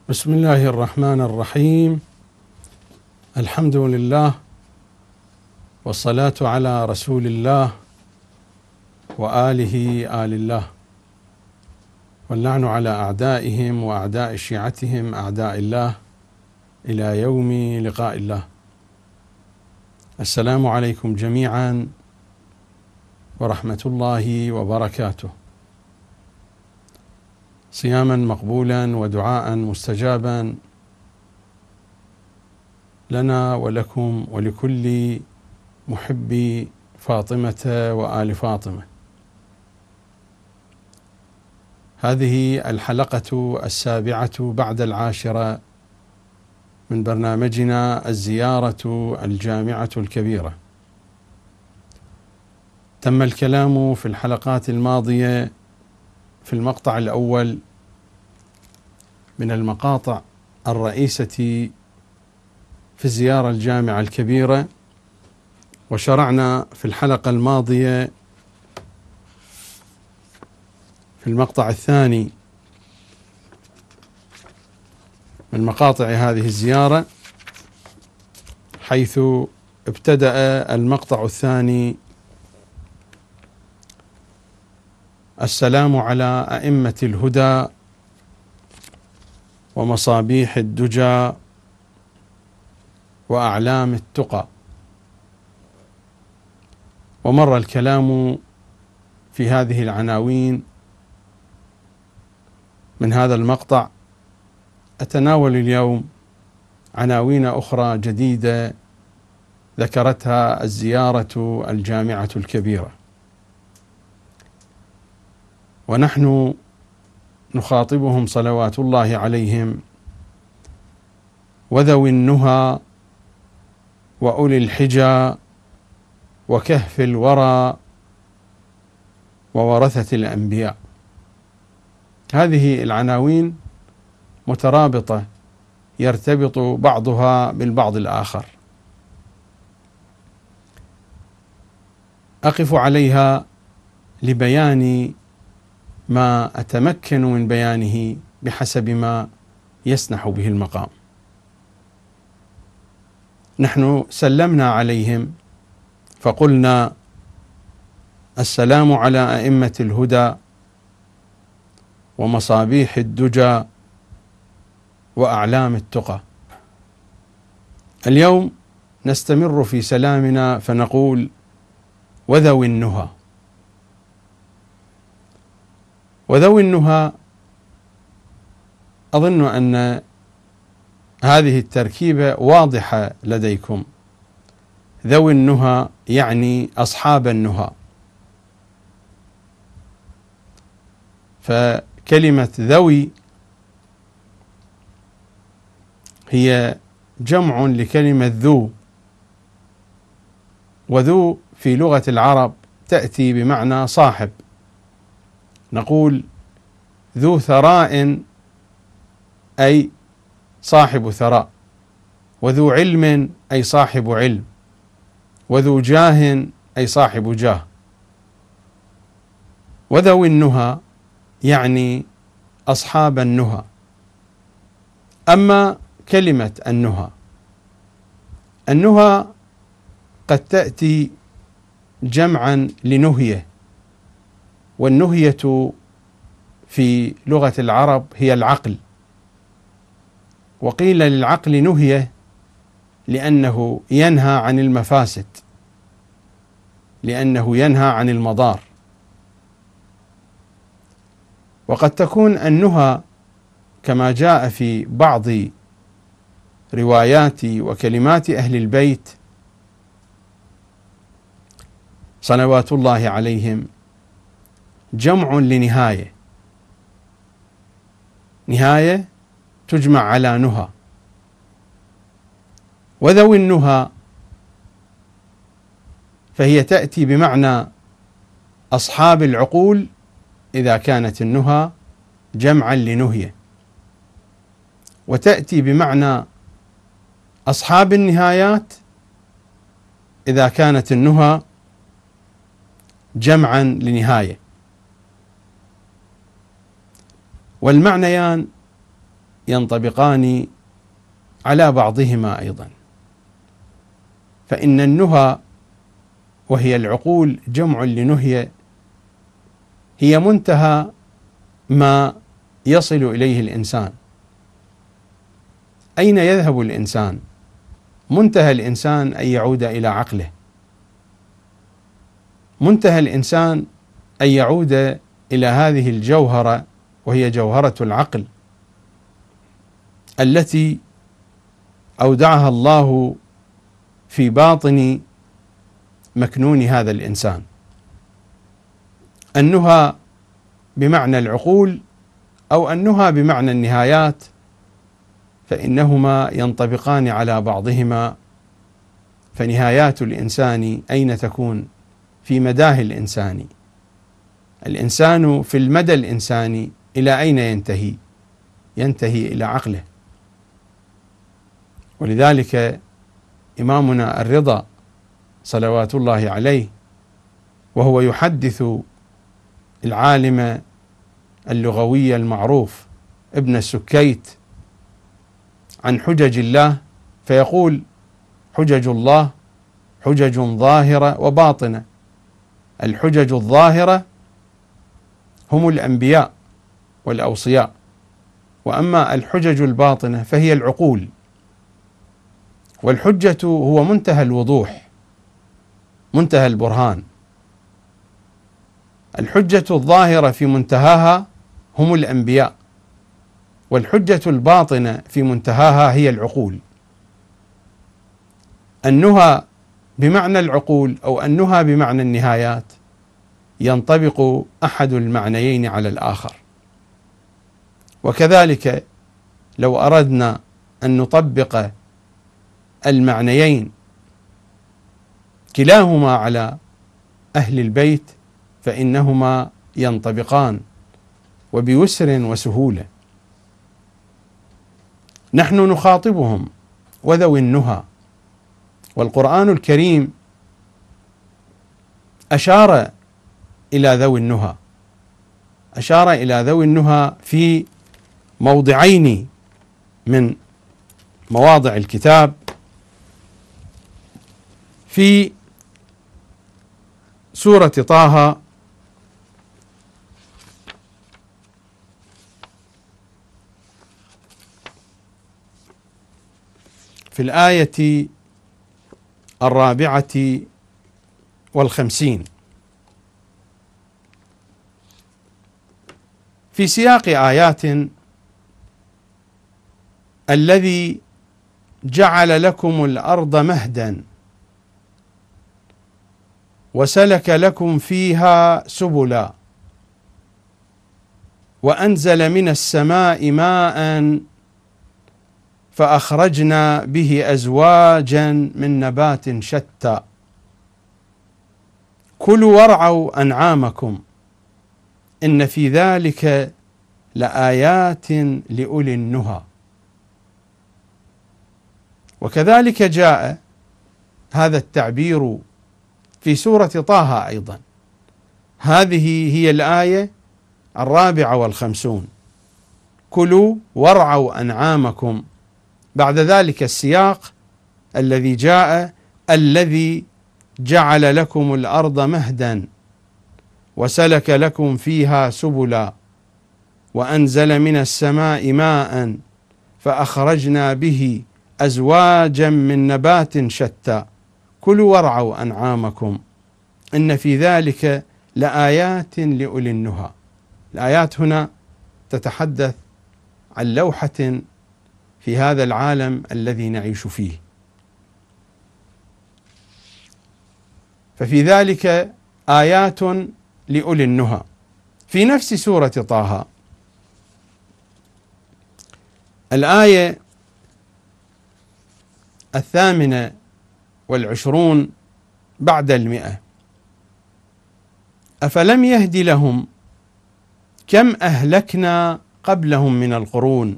بسم الله الرحمن الرحيم. الحمد لله والصلاة على رسول الله وآله آل الله، واللعن على أعدائهم وأعداء شيعتهم أعداء الله إلى يوم لقاء الله. السلام عليكم جميعا ورحمة الله وبركاته. صياما مقبولا ودعاء مستجابا لنا ولكم ولكل محبي فاطمة وآل فاطمة. هذه الحلقة 7 بعد 10 من برنامجنا الزيارة الجامعة الكبيرة. تم الكلام في الحلقات الماضية في المقطع الأول من المقاطع الرئيسة في الزيارة الجامعة الكبيرة، وشرعنا في الحلقة الماضية في المقطع الثاني من مقاطع هذه الزيارة، حيث ابتدأ المقطع الثاني: السلام على أئمة الهدى ومصابيح الدجى وأعلام التقى. ومر الكلام في هذه العناوين من هذا المقطع. أتناول اليوم عناوين أخرى جديدة ذكرتها الزيارة الجامعة الكبيرة، ونحن نخاطبهم صلوات الله عليهم وذوي النهى وأولي الحجى وكهف الورى وورثة الأنبياء. هذه العناوين مترابطة، يرتبط بعضها بالبعض الآخر. أقف عليها لبيان ما أتمكن من بيانه بحسب ما يسنح به المقام. نحن سلمنا عليهم فقلنا: السلام على أئمة الهدى ومصابيح الدجى وأعلام التقى. اليوم نستمر في سلامنا فنقول: وذوي النهى. وذوي النهى، أظن أن هذه التركيبة واضحة لديكم. ذوي النهى يعني أصحاب النهى، فكلمة ذوي هي جمع لكلمة ذو، وذو في لغة العرب تأتي بمعنى صاحب. نقول ذو ثراء أي صاحب ثراء، وذو علم أي صاحب علم، وذو جاه أي صاحب جاه. وذوي النهى يعني أصحاب النهى. أما كلمة النهى قد تأتي جمعا لنهية، والنهية في لغة العرب هي العقل، وقيل للعقل نهية لأنه ينهى عن المفاسد، لأنه ينهى عن المضار. وقد تكون النهى كما جاء في بعض روايات وكلمات أهل البيت صلوات الله عليهم جمع لنهاية، نهاية تجمع على نهى. وذوي النهى فهي تأتي بمعنى أصحاب العقول إذا كانت النهى جمعا لنهية، وتأتي بمعنى أصحاب النهايات إذا كانت النهى جمعا لنهاية. والمعنيان ينطبقان على بعضهما أيضا، فإن النهى وهي العقول جمع لنهية هي منتهى ما يصل إليه الإنسان. أين يذهب الإنسان؟ منتهى الإنسان أن يعود إلى عقله، منتهى الإنسان أن يعود إلى هذه الجوهرة وهي جوهرة العقل التي أودعها الله في باطن مكنون هذا الإنسان. النهى بمعنى العقول أو النهى بمعنى النهايات، فإنهما ينطبقان على بعضهما. فنهايات الإنسان أين تكون؟ في مداه الإنساني. الإنسان في المدى الإنساني إلى أين ينتهي؟ ينتهي إلى عقله. ولذلك إمامنا الرضا صلوات الله عليه وهو يحدث العالم اللغوي المعروف ابن السكيت عن حجج الله، فيقول: حجج الله حجج ظاهرة وباطنة. الحجج الظاهرة هم الأنبياء والأوصياء، وأما الحجج الباطنة فهي العقول. والحجة هو منتهى الوضوح، منتهى البرهان. الحجة الظاهرة في منتهاها هم الأنبياء، والحجة الباطنة في منتهاها هي العقول. النهى بمعنى العقول أو النهى بمعنى النهايات ينطبق أحد المعنيين على الآخر. وكذلك لو أردنا أن نطبق المعنيين كلاهما على أهل البيت فإنهما ينطبقان وبيسر وسهولة. نحن نخاطبهم وذوي النهى، والقرآن الكريم أشار إلى ذوي النهى، أشار إلى ذوي النهى في موضعين من مواضع الكتاب. في سورة طه في الآية 54 في سياق آيات: الذي جعل لكم الأرض مهدا وسلك لكم فيها سبلا وأنزل من السماء ماء فأخرجنا به أزواجا من نبات شتى كلوا وارعوا أنعامكم إن في ذلك لآيات لأولي النهى. وكذلك جاء هذا التعبير في سورة طه أيضا. هذه هي الآية 54: كلوا وارعوا أنعامكم. بعد ذلك السياق الذي جاء: الذي جعل لكم الأرض مهدا وسلك لكم فيها سبلا وأنزل من السماء ماء فأخرجنا به أزواجا من نبات شتى كلوا وارعوا أنعامكم إن في ذلك لآيات لأولي النهى. الآيات هنا تتحدث عن لوحة في هذا العالم الذي نعيش فيه. ففي ذلك آيات لأولي النهى. في نفس سورة طه الآية 28 بعد 100: أفلم يهد لهم كم أهلكنا قبلهم من القرون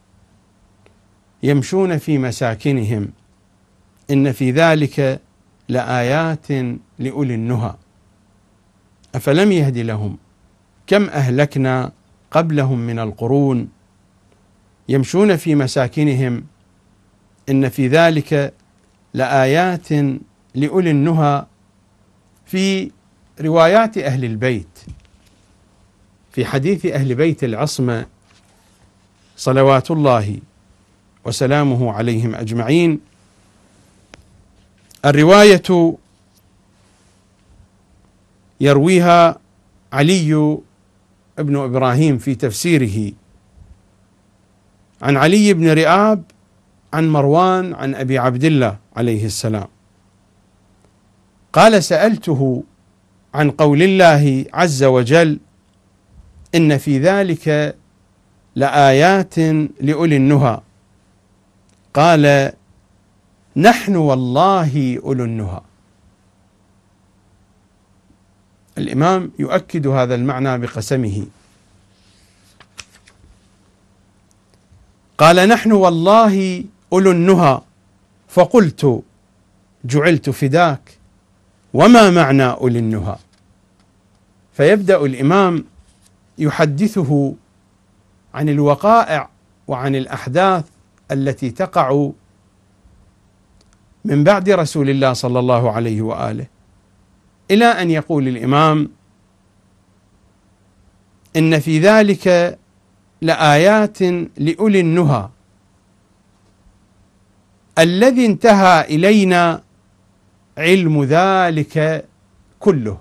يمشون في مساكنهم إن في ذلك لآيات لأولي النهى. أفلم يهد لهم كم أهلكنا قبلهم من القرون يمشون في مساكنهم إن في ذلك لآيات لأولي النهى. في روايات أهل البيت، في حديث أهل بيت العصمة صلوات الله وسلامه عليهم أجمعين، الرواية يرويها علي بن إبراهيم في تفسيره عن علي بن رئاب عن مروان عن أبي عبد الله عليه السلام قال: سألته عن قول الله عز وجل: إن في ذلك لآيات لأولي النهى. قال: نحن والله أولو النهى. الإمام يؤكد هذا المعنى بقسمه، قال: نحن والله أولو النهى. فقلت: جعلت فداك، وما معنى أولي النهى؟ فيبدأ الإمام يحدثه عن الوقائع وعن الأحداث التي تقع من بعد رسول الله صلى الله عليه وآله، إلى أن يقول الإمام: إن في ذلك لآيات لأولي النهى الذي انتهى إلينا علم ذلك كله.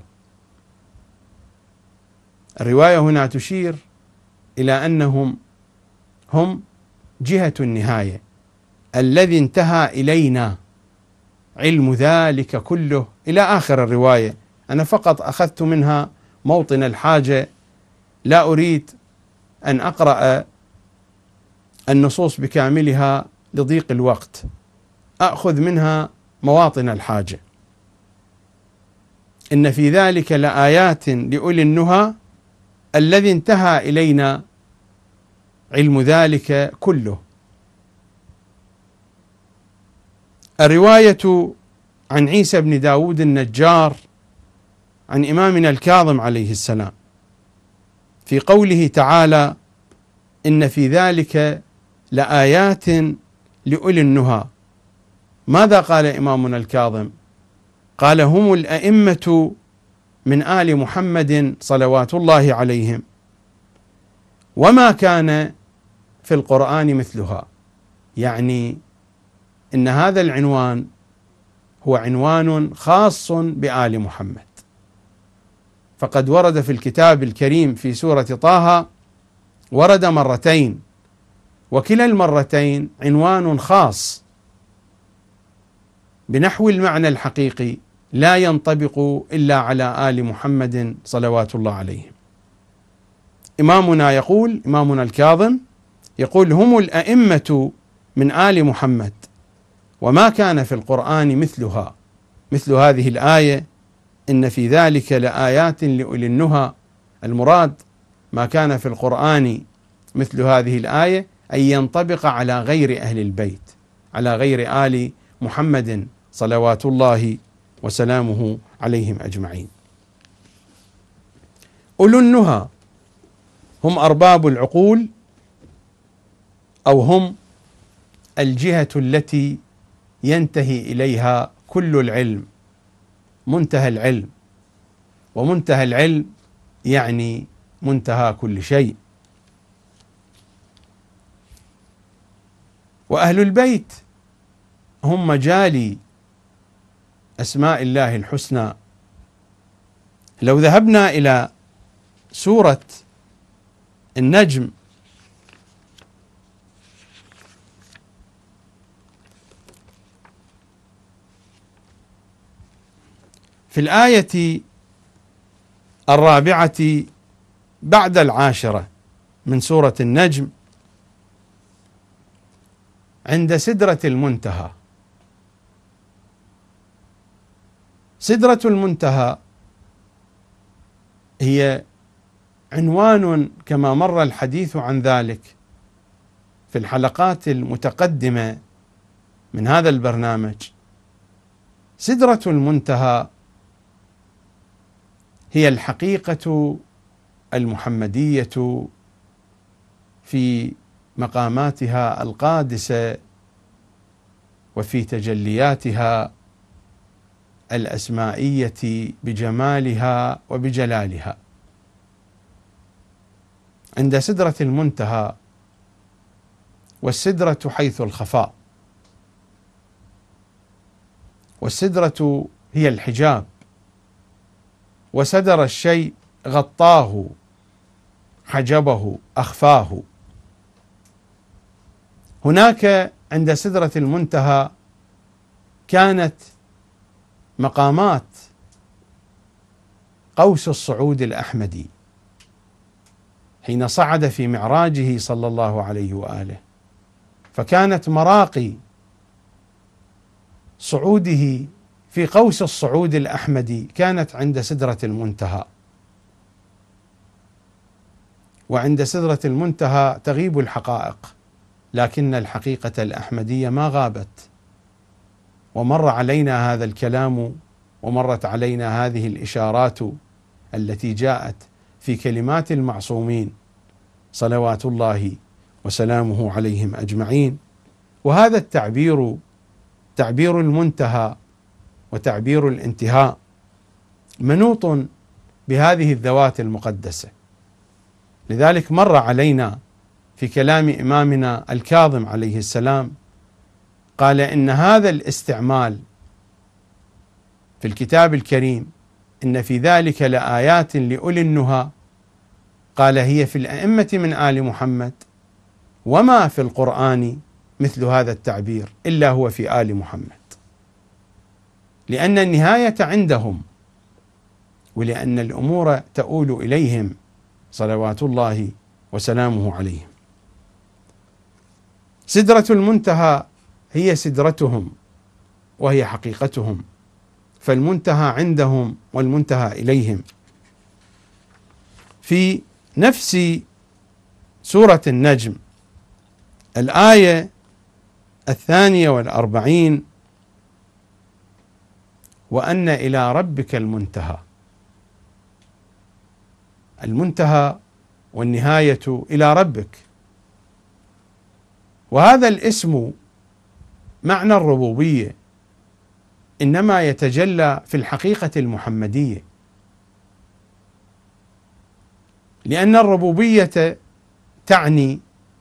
الرواية هنا تشير إلى أنهم هم جهة النهاية، الذي انتهى إلينا علم ذلك كله إلى آخر الرواية. أنا فقط أخذت منها موطن الحاجة، لا أريد أن أقرأ النصوص بكاملها لضيق الوقت، أخذ منها مواطن الحاجة. إن في ذلك لآيات لأولي النهى الذي انتهى إلينا علم ذلك كله. الرواية عن عيسى بن داود النجار عن إمامنا الكاظم عليه السلام في قوله تعالى: إن في ذلك لآيات لأولي النهى. ماذا قال إمامنا الكاظم؟ قال: هم الأئمة من آل محمد صلوات الله عليهم، وما كان في القرآن مثلها. يعني إن هذا العنوان هو عنوان خاص بآل محمد، فقد ورد في الكتاب الكريم في سورة طه ورد مرتين، وكلا المرتين عنوان خاص بنحو المعنى الحقيقي لا ينطبق إلا على آل محمد صلوات الله عليهم. إمامنا الكاظم يقول: هم الأئمة من آل محمد، وما كان في القرآن مثلها، مثل هذه الآية: إن في ذلك لآيات لأولي النهى. المراد ما كان في القرآن مثل هذه الآية أي ينطبق على غير أهل البيت، على غير آل محمد صلوات الله وسلامه عليهم أجمعين. أولو النهى هم أرباب العقول، أو هم الجهة التي ينتهي إليها كل العلم، منتهى العلم، ومنتهى العلم يعني منتهى كل شيء. وأهل البيت هم مجالي أسماء الله الحسنى. لو ذهبنا إلى سورة النجم في الآية 4 بعد 10 من سورة النجم عند سدرة المنتهى. سدرة المنتهى هي عنوان كما مر الحديث عن ذلك في الحلقات المتقدمة من هذا البرنامج. سدرة المنتهى هي الحقيقة المحمدية في مقاماتها القادسة وفي تجلياتها الأسمائية بجمالها وبجلالها. عند سدرة المنتهى، والسدرة حيث الخفاء، والسدرة هي الحجاب، وسدر الشيء غطاه، حجبه، أخفاه. هناك عند سدرة المنتهى كانت مقامات قوس الصعود الأحمدي حين صعد في معراجه صلى الله عليه وآله، فكانت مراقي صعوده في قوس الصعود الأحمدي كانت عند سدرة المنتهى. وعند سدرة المنتهى تغيب الحقائق، لكن الحقيقة الأحمدية ما غابت. ومر علينا هذا الكلام، ومرت علينا هذه الإشارات التي جاءت في كلمات المعصومين صلوات الله وسلامه عليهم أجمعين. وهذا التعبير، تعبير المنتهى وتعبير الانتهاء، منوط بهذه الذوات المقدسة. لذلك مر علينا في كلام إمامنا الكاظم عليه السلام، قال إن هذا الاستعمال في الكتاب الكريم إن في ذلك لآيات لأولي النهى، قال هي في الأئمة من آل محمد، وما في القرآن مثل هذا التعبير إلا هو في آل محمد، لأن النهاية عندهم، ولأن الأمور تؤول إليهم صلوات الله وسلامه عليهم. سدرة المنتهى هي سدرتهم وهي حقيقتهم، فالمنتهى عندهم والمنتهى إليهم. في نفس سورة النجم الآية 42: وأن إلى ربك المنتهى. المنتهى والنهاية إلى ربك. وهذا الاسم معنى الربوبية إنما يتجلى في الحقيقة المحمدية، لأن الربوبية تعني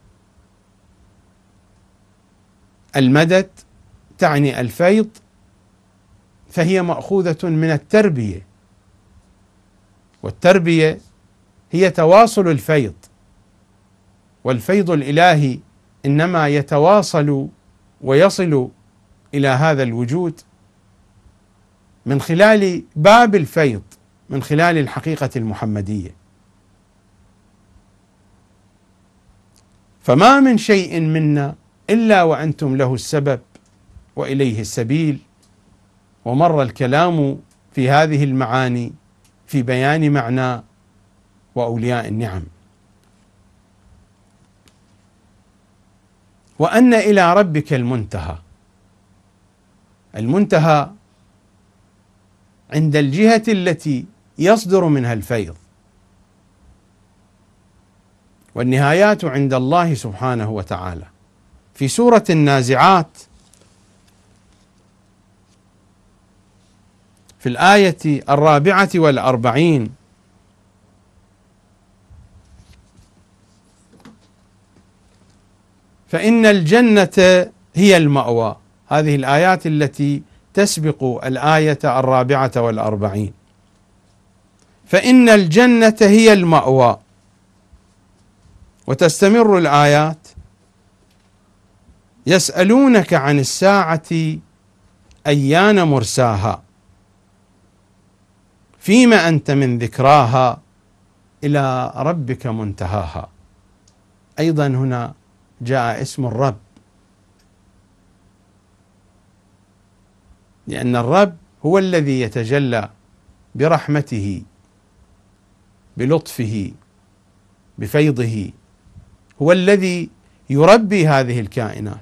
المدد، تعني الفيض، فهي مأخوذة من التربية، والتربية هي تواصل الفيض، والفيض الإلهي إنما يتواصل ويصل إلى هذا الوجود من خلال باب الفيض، من خلال الحقيقة المحمدية. فما من شيء منا إلا وأنتم له السبب وإليه السبيل. ومر الكلام في هذه المعاني في بيان معنى وأولياء النعم. وأن إلى ربك المنتهى. المنتهى عند الجهة التي يصدر منها الفيض، والنهايات عند الله سبحانه وتعالى. في سورة النازعات في الآية 44: فإن الجنة هي المأوى. هذه الآيات التي تسبق الآية 44. فإن الجنة هي المأوى. وتستمر الآيات: يسألونك عن الساعة أيان مرساها فيما أنت من ذكراها إلى ربك منتهاها. أيضا هنا جاء اسم الرب، لأن الرب هو الذي يتجلى برحمته، بلطفه، بفيضه، هو الذي يربي هذه الكائنات،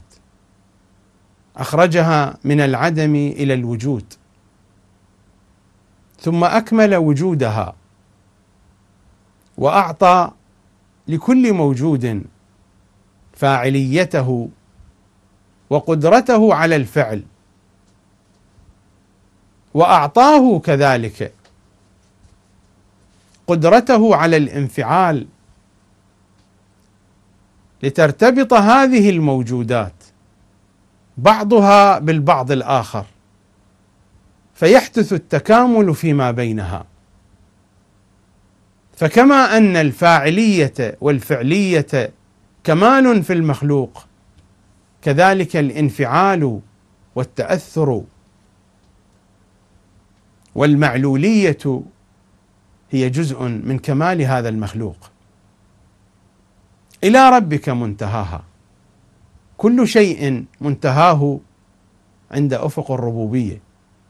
أخرجها من العدم إلى الوجود، ثم أكمل وجودها، وأعطى لكل موجود فاعليته وقدرته على الفعل، وأعطاه كذلك قدرته على الانفعال لترتبط هذه الموجودات بعضها بالبعض الآخر، فيحدث التكامل فيما بينها. فكما أن الفاعلية والفعلية كمال في المخلوق، كذلك الانفعال والتأثر والمعلولية هي جزء من كمال هذا المخلوق. إلى ربك منتهاها، كل شيء منتهاه عند أفق الربوبية،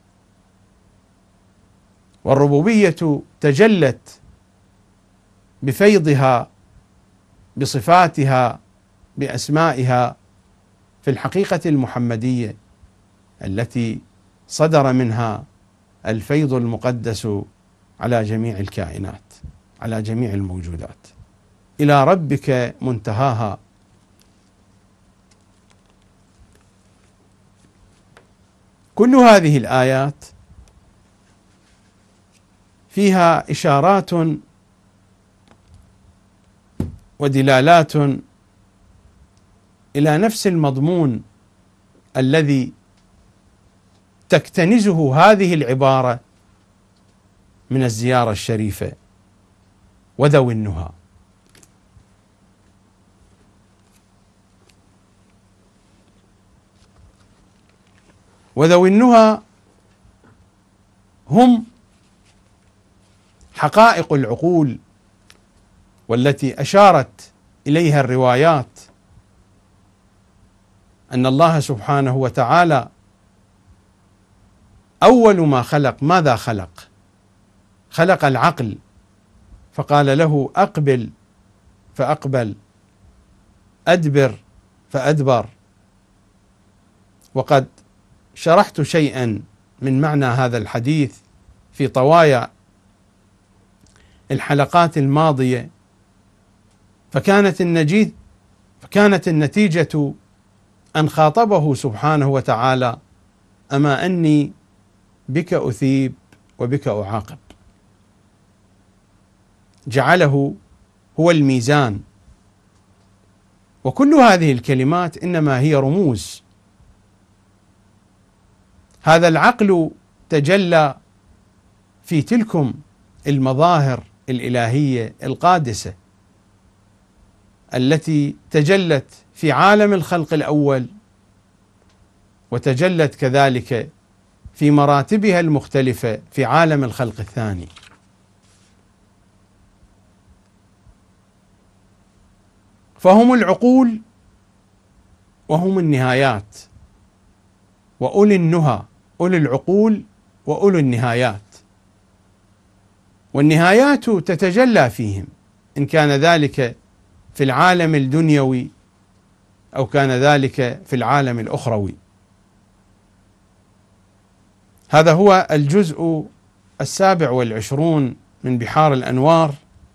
والربوبية تجلت بفيضها بصفاتها بأسمائها في الحقيقة المحمدية التي صدر منها الفيض المقدس على جميع الكائنات، على جميع الموجودات. إلى ربك منتهاها. كل هذه الآيات فيها إشارات ودلالات إلى نفس المضمون الذي تكتنزه هذه العبارة من الزيارة الشريفة وذوي النهى. وذوي النهى هم حقائق العقول والتي أشارت إليها الروايات أن الله سبحانه وتعالى أول ما خلق ماذا خلق؟ خلق العقل، فقال له أقبل فأقبل، أدبر فأدبر. وقد شرحت شيئا من معنى هذا الحديث في طوايا الحلقات الماضية، فكانت النتيجة أن خاطبه سبحانه وتعالى: أما أني بك أثيب وبك أعاقب. جعله هو الميزان. وكل هذه الكلمات إنما هي رموز. هذا العقل تجلى في تلكم المظاهر الإلهية القادسة التي تجلت في عالم الخلق الأول، وتجلت كذلك في مراتبها المختلفة في عالم الخلق الثاني. فهم العقول وهم النهايات، وأولي النهى، أولي العقول وأولي النهايات. والنهايات تتجلى فيهم، إن كان ذلك في العالم الدنيوي أو كان ذلك في العالم الأخروي. هذا هو الجزء 27 من بحار الأنوار.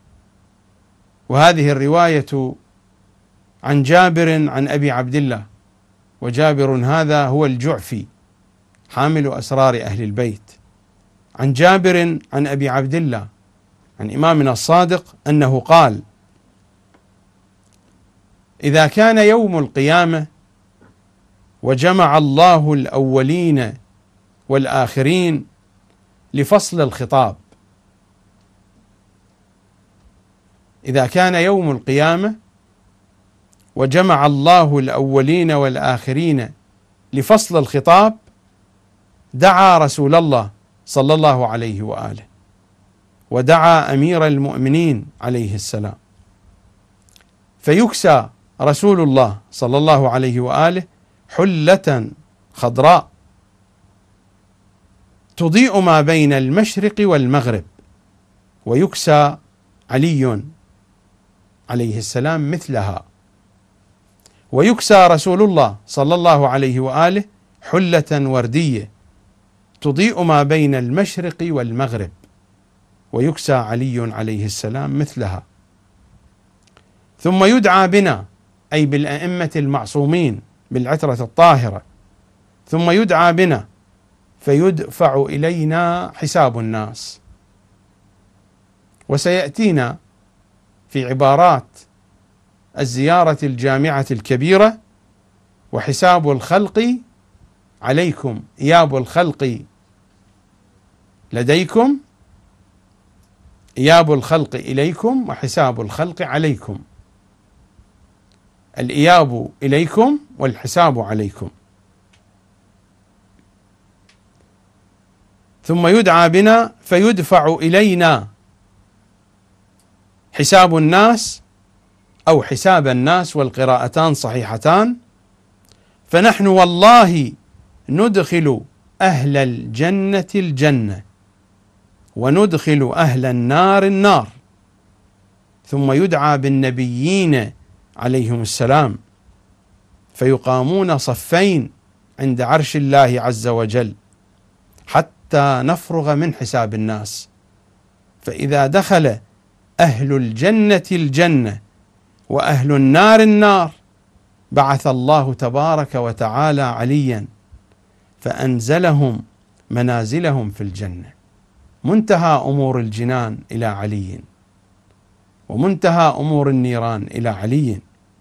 وهذه الرواية عن جابر عن أبي عبد الله، وجابر هذا هو الجعفي حامل أسرار أهل البيت. عن جابر عن أبي عبد الله عن إمامنا الصادق أنه قال: إذا كان يوم القيامة وجمع الله الأولين والآخرين لفصل الخطاب، إذا كان يوم القيامة وجمع الله الأولين والآخرين لفصل الخطاب، دعا رسول الله صلى الله عليه وآله، ودعا أمير المؤمنين عليه السلام، فيكسى رسول الله صلى الله عليه وآله حلة خضراء تضيء ما بين المشرق والمغرب، ويكسى علي عليه السلام مثلها، ويكسى رسول الله صلى الله عليه وآله حلة وردية تضيء ما بين المشرق والمغرب، ويكسى علي عليه السلام مثلها. ثم يدعى بنا، أي بالأئمة المعصومين بالعترة الطاهرة، ثم يدعى بنا فيدفع إلينا حساب الناس. وسيأتينا في عبارات الزيارة الجامعة الكبيرة: وحساب الخلق عليكم، إياب الخلق لديكم، إياب الخلق إليكم، وحساب الخلق عليكم. الإياب إليكم والحساب عليكم. ثم يدعى بنا فيدفع إلينا حساب الناس أو حساب الناس، والقراءتان صحيحتان. فنحن والله ندخل أهل الجنة الجنة وندخل أهل النار النار. ثم يدعى بالنبيين عليهم السلام فيقامون صفين عند عرش الله عز وجل حتى نفرغ من حساب الناس. فإذا دخل أهل الجنة الجنة وأهل النار النار بعث الله تبارك وتعالى عليا فأنزلهم منازلهم في الجنة. منتهى أمور الجنان إلى علي، ومنتهى أمور النيران إلى علي.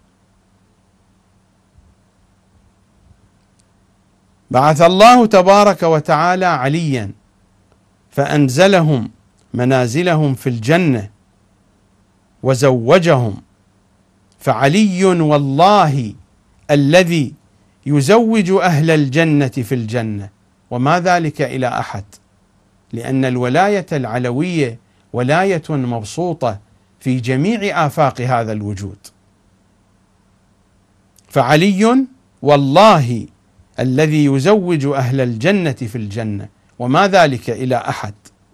بعث الله تبارك وتعالى عليا فأنزلهم منازلهم في الجنة وزوجهم. فعلي والله الذي يزوج أهل الجنة في الجنة، وما ذلك إلى أحد، لأن الولاية العلوية ولاية مبسوطة في جميع آفاق هذا الوجود. فعلي والله الذي يزوج أهل الجنة في الجنة، وما ذلك إلى أحد،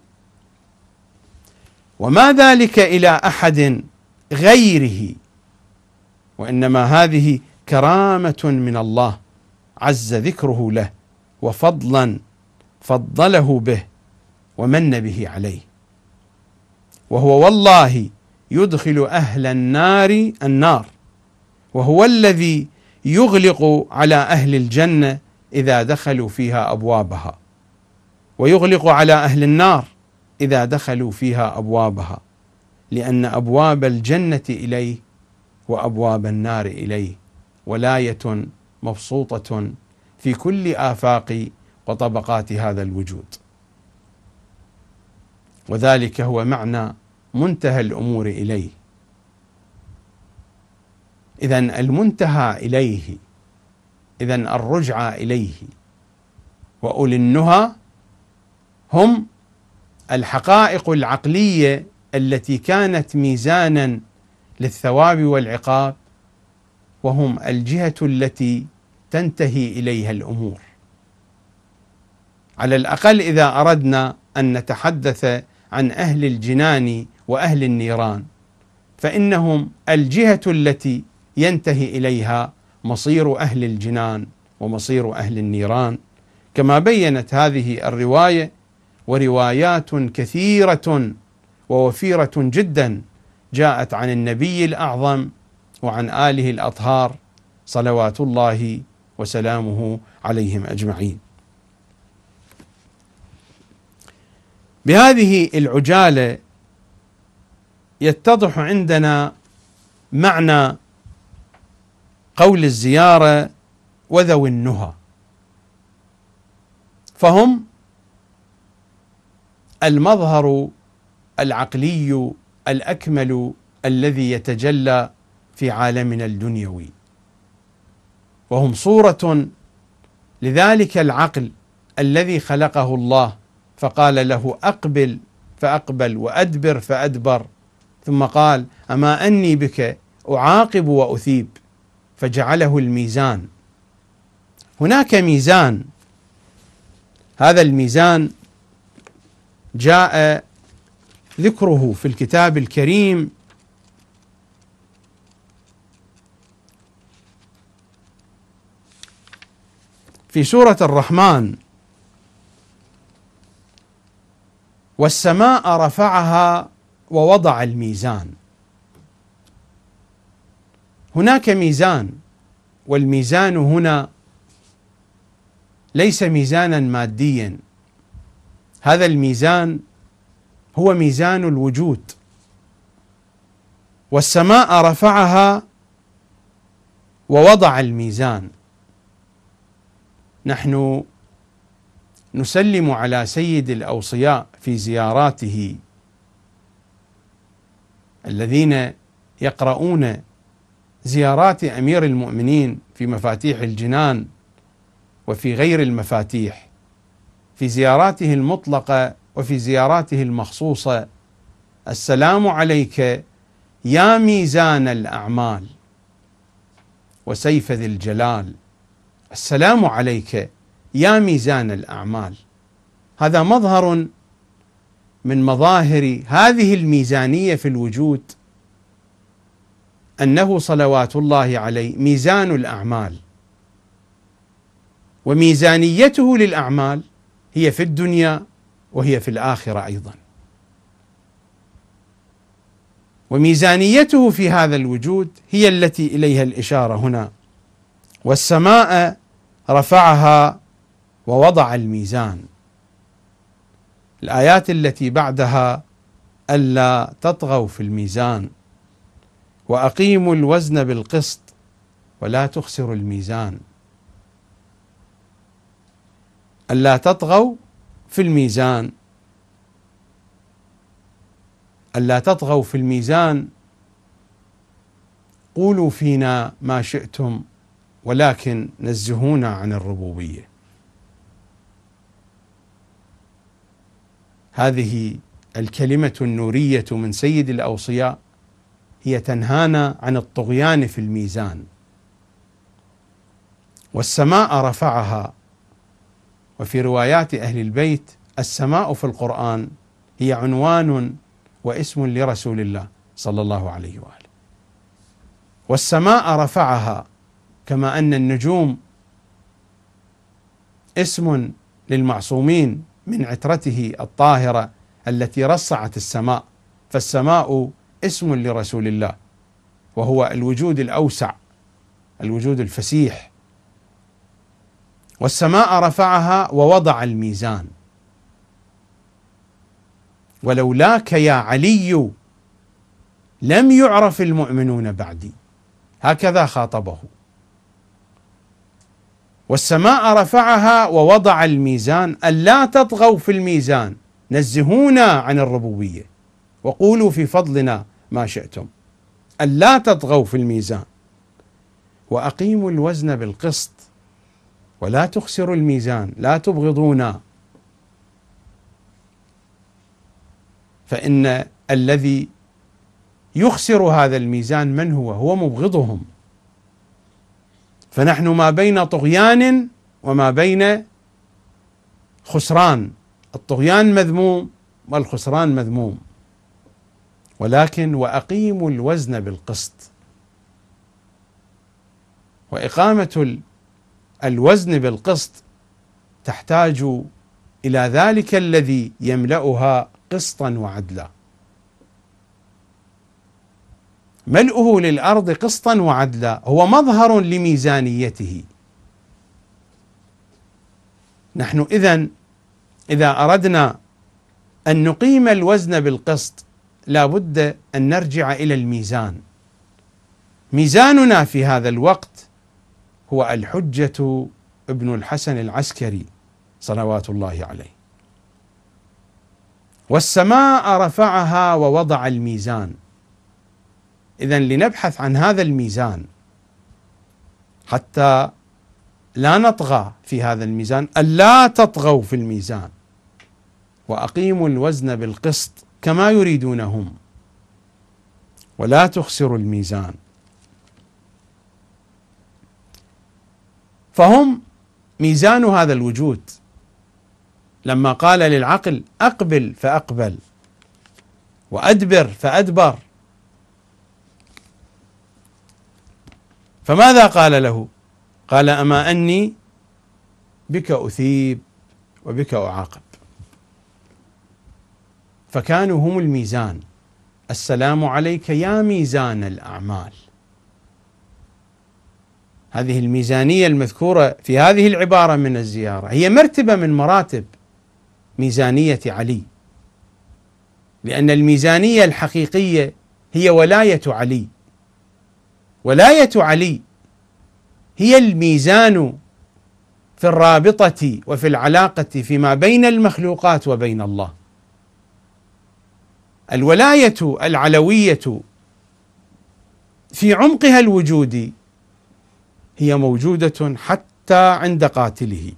وما ذلك إلى أحد غيره، وإنما هذه كرامة من الله عز ذكره له، وفضلا فضله به ومن به عليه. وهو والله يدخل أهل النار النار، وهو الذي يغلق على أهل الجنة إذا دخلوا فيها أبوابها، ويغلق على أهل النار إذا دخلوا فيها أبوابها، لأن أبواب الجنة إليه وأبواب النار إليه ولاية مبسوطة في كل آفاق وطبقات هذا الوجود. وذلك هو معنى منتهى الأمور إليه. إذن المنتهى إليه، إذن الرجعة إليه. وأولي النهى هم الحقائق العقلية التي كانت ميزانا للثواب والعقاب، وهم الجهة التي تنتهي إليها الأمور. على الأقل إذا أردنا أن نتحدث عن أهل الجنان وأهل النيران، فإنهم الجهة التي ينتهي إليها مصير أهل الجنان ومصير أهل النيران، كما بينت هذه الرواية وروايات كثيرة ووفيرة جدا جاءت عن النبي الأعظم وعن آله الأطهار صلوات الله وسلامه عليهم أجمعين. بهذه العجالة يتضح عندنا معنى قول الزيارة وذوي النهى، فهم المظهر العقلي الأكمل الذي يتجلى في عالمنا الدنيوي، وهم صورة لذلك العقل الذي خلقه الله فقال له أقبل فأقبل وأدبر فأدبر، ثم قال أما أني بك أعاقب وأثيب، فجعله الميزان. هناك ميزان، هذا الميزان جاء ذكره في الكتاب الكريم في سورة الرحمن: والسماء رفعها ووضع الميزان. هناك ميزان، والميزان هنا ليس ميزانا ماديا، هذا الميزان هو ميزان الوجود. والسماء رفعها ووضع الميزان. نحن نسلم على سيد الأوصياء في زياراته، الذين يقرؤون زيارات أمير المؤمنين في مفاتيح الجنان وفي غير المفاتيح، في زياراته المطلقة وفي زياراته المخصوصة: السلام عليك يا ميزان الأعمال وسيف ذي الجلال. السلام عليك يا ميزان الأعمال. هذا مظهر من مظاهر هذه الميزانية في الوجود، أنه صلوات الله عليه ميزان الأعمال، وميزانيته للأعمال هي في الدنيا وهي في الآخرة أيضا. وميزانيته في هذا الوجود هي التي إليها الإشارة هنا: والسماء رفعها ووضع الميزان. الآيات التي بعدها: ألا تطغوا في الميزان وأقيموا الوزن بالقسط ولا تخسروا الميزان. ألا تطغوا في الميزان، ألا تطغوا في الميزان، قولوا فينا ما شئتم ولكن نزهونا عن الربوبية. هذه الكلمة النورية من سيد الأوصياء هي تنهانا عن الطغيان في الميزان. والسماء رفعها، وفي روايات أهل البيت السماء في القرآن هي عنوان واسم لرسول الله صلى الله عليه وآله. والسماء رفعها، كما أن النجوم اسم للمعصومين من عترته الطاهرة التي رصعت السماء، فالسماء اسم لرسول الله، وهو الوجود الأوسع، الوجود الفسيح. والسماء رفعها ووضع الميزان. ولولاك يا علي لم يعرف المؤمنون بعدي، هكذا خاطبه. والسماء رفعها ووضع الميزان، ألا تطغوا في الميزان، نزهونا عن الربوبية وقولوا في فضلنا ما شئتم. ألا تطغوا في الميزان وأقيموا الوزن بالقسط ولا تخسروا الميزان، لا تبغضونا. فإن الذي يخسر هذا الميزان من هو؟ هو مبغضهم. فنحن ما بين طغيان وما بين خسران، الطغيان مذموم والخسران مذموم، ولكن وأقيموا الوزن بالقسط. وإقامة الوزن بالقسط تحتاج إلى ذلك الذي يملأها قسطا وعدلا. ملؤه للأرض قسطا وعدلا هو مظهر لميزانيته. نحن إذا أردنا أن نقيم الوزن بالقسط لا بد أن نرجع إلى الميزان. ميزاننا في هذا الوقت هو الحجة ابن الحسن العسكري صلوات الله عليه. والسماء رفعها ووضع الميزان. إذن لنبحث عن هذا الميزان حتى لا نطغى في هذا الميزان. ألا تطغوا في الميزان وأقيموا الوزن بالقسط كما يريدونهم ولا تخسروا الميزان. فهم ميزان هذا الوجود. لما قال للعقل أقبل فأقبل وأدبر فأدبر، فماذا قال له؟ قال أما أني بك أثيب وبك أعاقب. فكانوا هم الميزان. السلام عليك يا ميزان الأعمال. هذه الميزانية المذكورة في هذه العبارة من الزيارة هي مرتبة من مراتب ميزانية علي، لأن الميزانية الحقيقية هي ولاية علي. ولاية علي هي الميزان في الرابطة وفي العلاقة فيما بين المخلوقات وبين الله. الولاية العلوية في عمقها الوجودي هي موجودة حتى عند قاتله،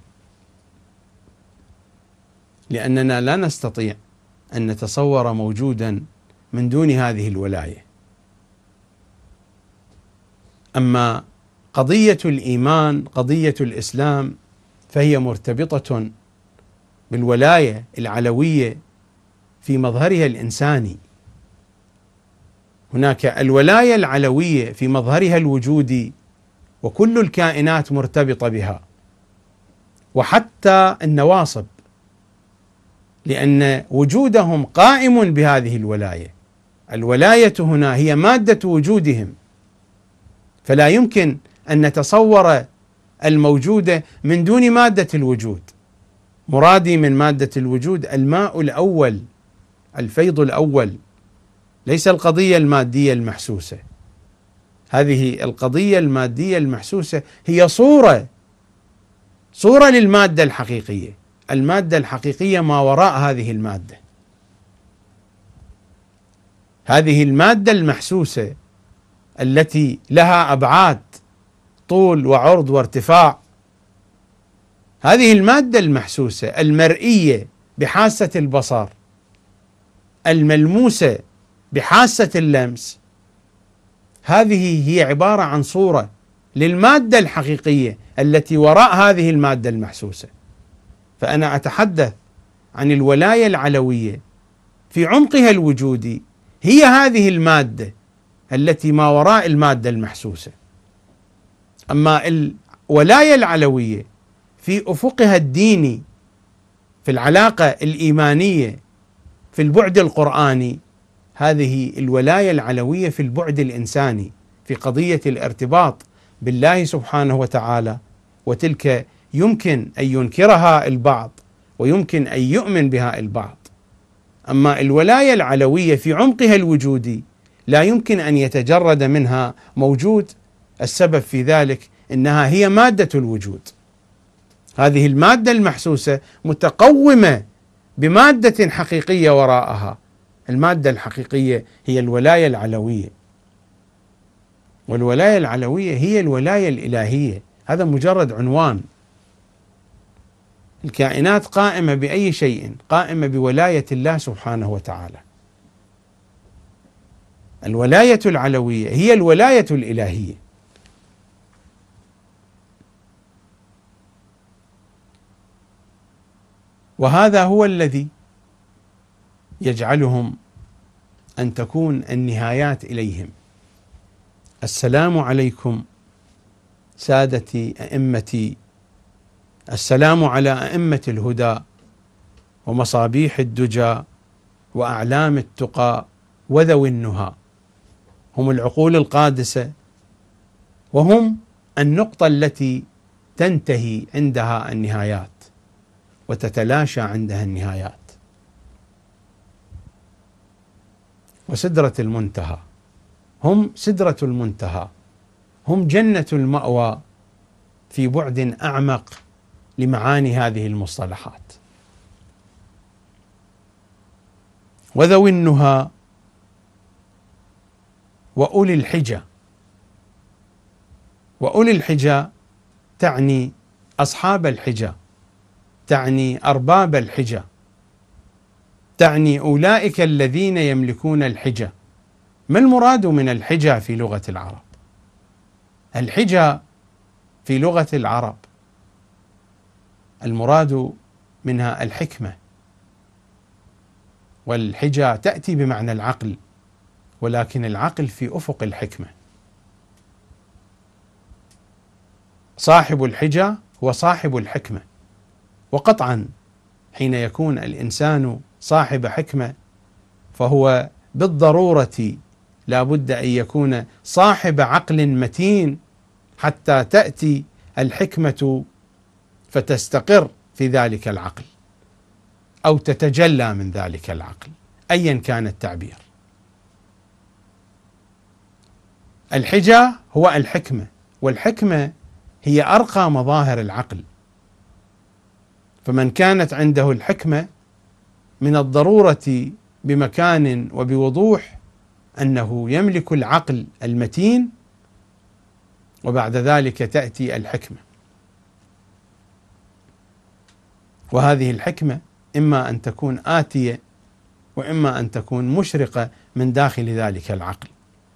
لأننا لا نستطيع أن نتصور موجودا من دون هذه الولاية. أما قضية الإيمان، قضية الإسلام، فهي مرتبطة بالولاية العلوية في مظهرها الإنساني. هناك الولاية العلوية في مظهرها الوجودي، وكل الكائنات مرتبطة بها، وحتى النواصب، لأن وجودهم قائم بهذه الولاية. الولاية هنا هي مادة وجودهم، فلا يمكن أن نتصور الموجود من دون مادة الوجود. مرادي من مادة الوجود الماء الأول، الفيض الأول، ليس القضية المادية المحسوسة. هذه القضية المادية المحسوسة هي صورة للمادة الحقيقية. المادة الحقيقية ما وراء هذه المادة. هذه المادة المحسوسة التي لها أبعاد، طول وعرض وارتفاع، هذه المادة المحسوسة المرئية بحاسة البصر، الملموسة بحاسة اللمس، هذه هي عبارة عن صورة للمادة الحقيقية التي وراء هذه المادة المحسوسة. فأنا أتحدث عن الولاية العلوية في عمقها الوجودي، هي هذه المادة التي ما وراء المادة المحسوسة. أما الولاية العلوية في أفقها الديني، في العلاقة الإيمانية، في البعد القرآني، هذه الولاية العلوية في البعد الإنساني، في قضية الارتباط بالله سبحانه وتعالى، وتلك يمكن أن ينكرها البعض ويمكن أن يؤمن بها البعض. أما الولاية العلوية في عمقها الوجودي لا يمكن أن يتجرد منها موجود. السبب في ذلك إنها هي مادة الوجود. هذه المادة المحسوسة متقومة بمادة حقيقية وراءها. المادة الحقيقية هي الولاية العلوية، والولاية العلوية هي الولاية الإلهية. هذا مجرد عنوان. الكائنات قائمة بأي شيء؟ قائمة بولاية الله سبحانه وتعالى. الولاية العلوية هي الولاية الإلهية. وهذا هو الذي يجعلهم أن تكون النهايات إليهم. السلام عليكم سادتي أئمتي، السلام على أئمة الهدى ومصابيح الدجى وأعلام التقى وذوي النهى. هم العقول القادسة، وهم النقطة التي تنتهي عندها النهايات وتتلاشى عندها النهايات. وسدرة المنتهى، هم سدرة المنتهى، هم جنة المأوى في بعد أعمق لمعاني هذه المصطلحات. وذوي النهى وأولي الحجى. وأولي الحجى تعني أصحاب الحجى، تعني أرباب الحجى، تعني أولئك الذين يملكون الحجى. ما المراد من الحجى في لغة العرب؟ الحجى في لغة العرب المراد منها الحكمة، والحجى تأتي بمعنى العقل، ولكن العقل في أفق الحكمة. صاحب الحجى هو صاحب الحكمة، وقطعا حين يكون الإنسان صاحب حكمة فهو بالضرورة لا بد أن يكون صاحب عقل متين حتى تأتي الحكمة فتستقر في ذلك العقل أو تتجلى من ذلك العقل أيا كان التعبير. الحجة هو الحكمة، والحكمة هي أرقى مظاهر العقل، فمن كانت عنده الحكمة من الضرورة بمكان وبوضوح أنه يملك العقل المتين، وبعد ذلك تأتي الحكمة، وهذه الحكمة إما أن تكون آتية وإما أن تكون مشرقة من داخل ذلك العقل.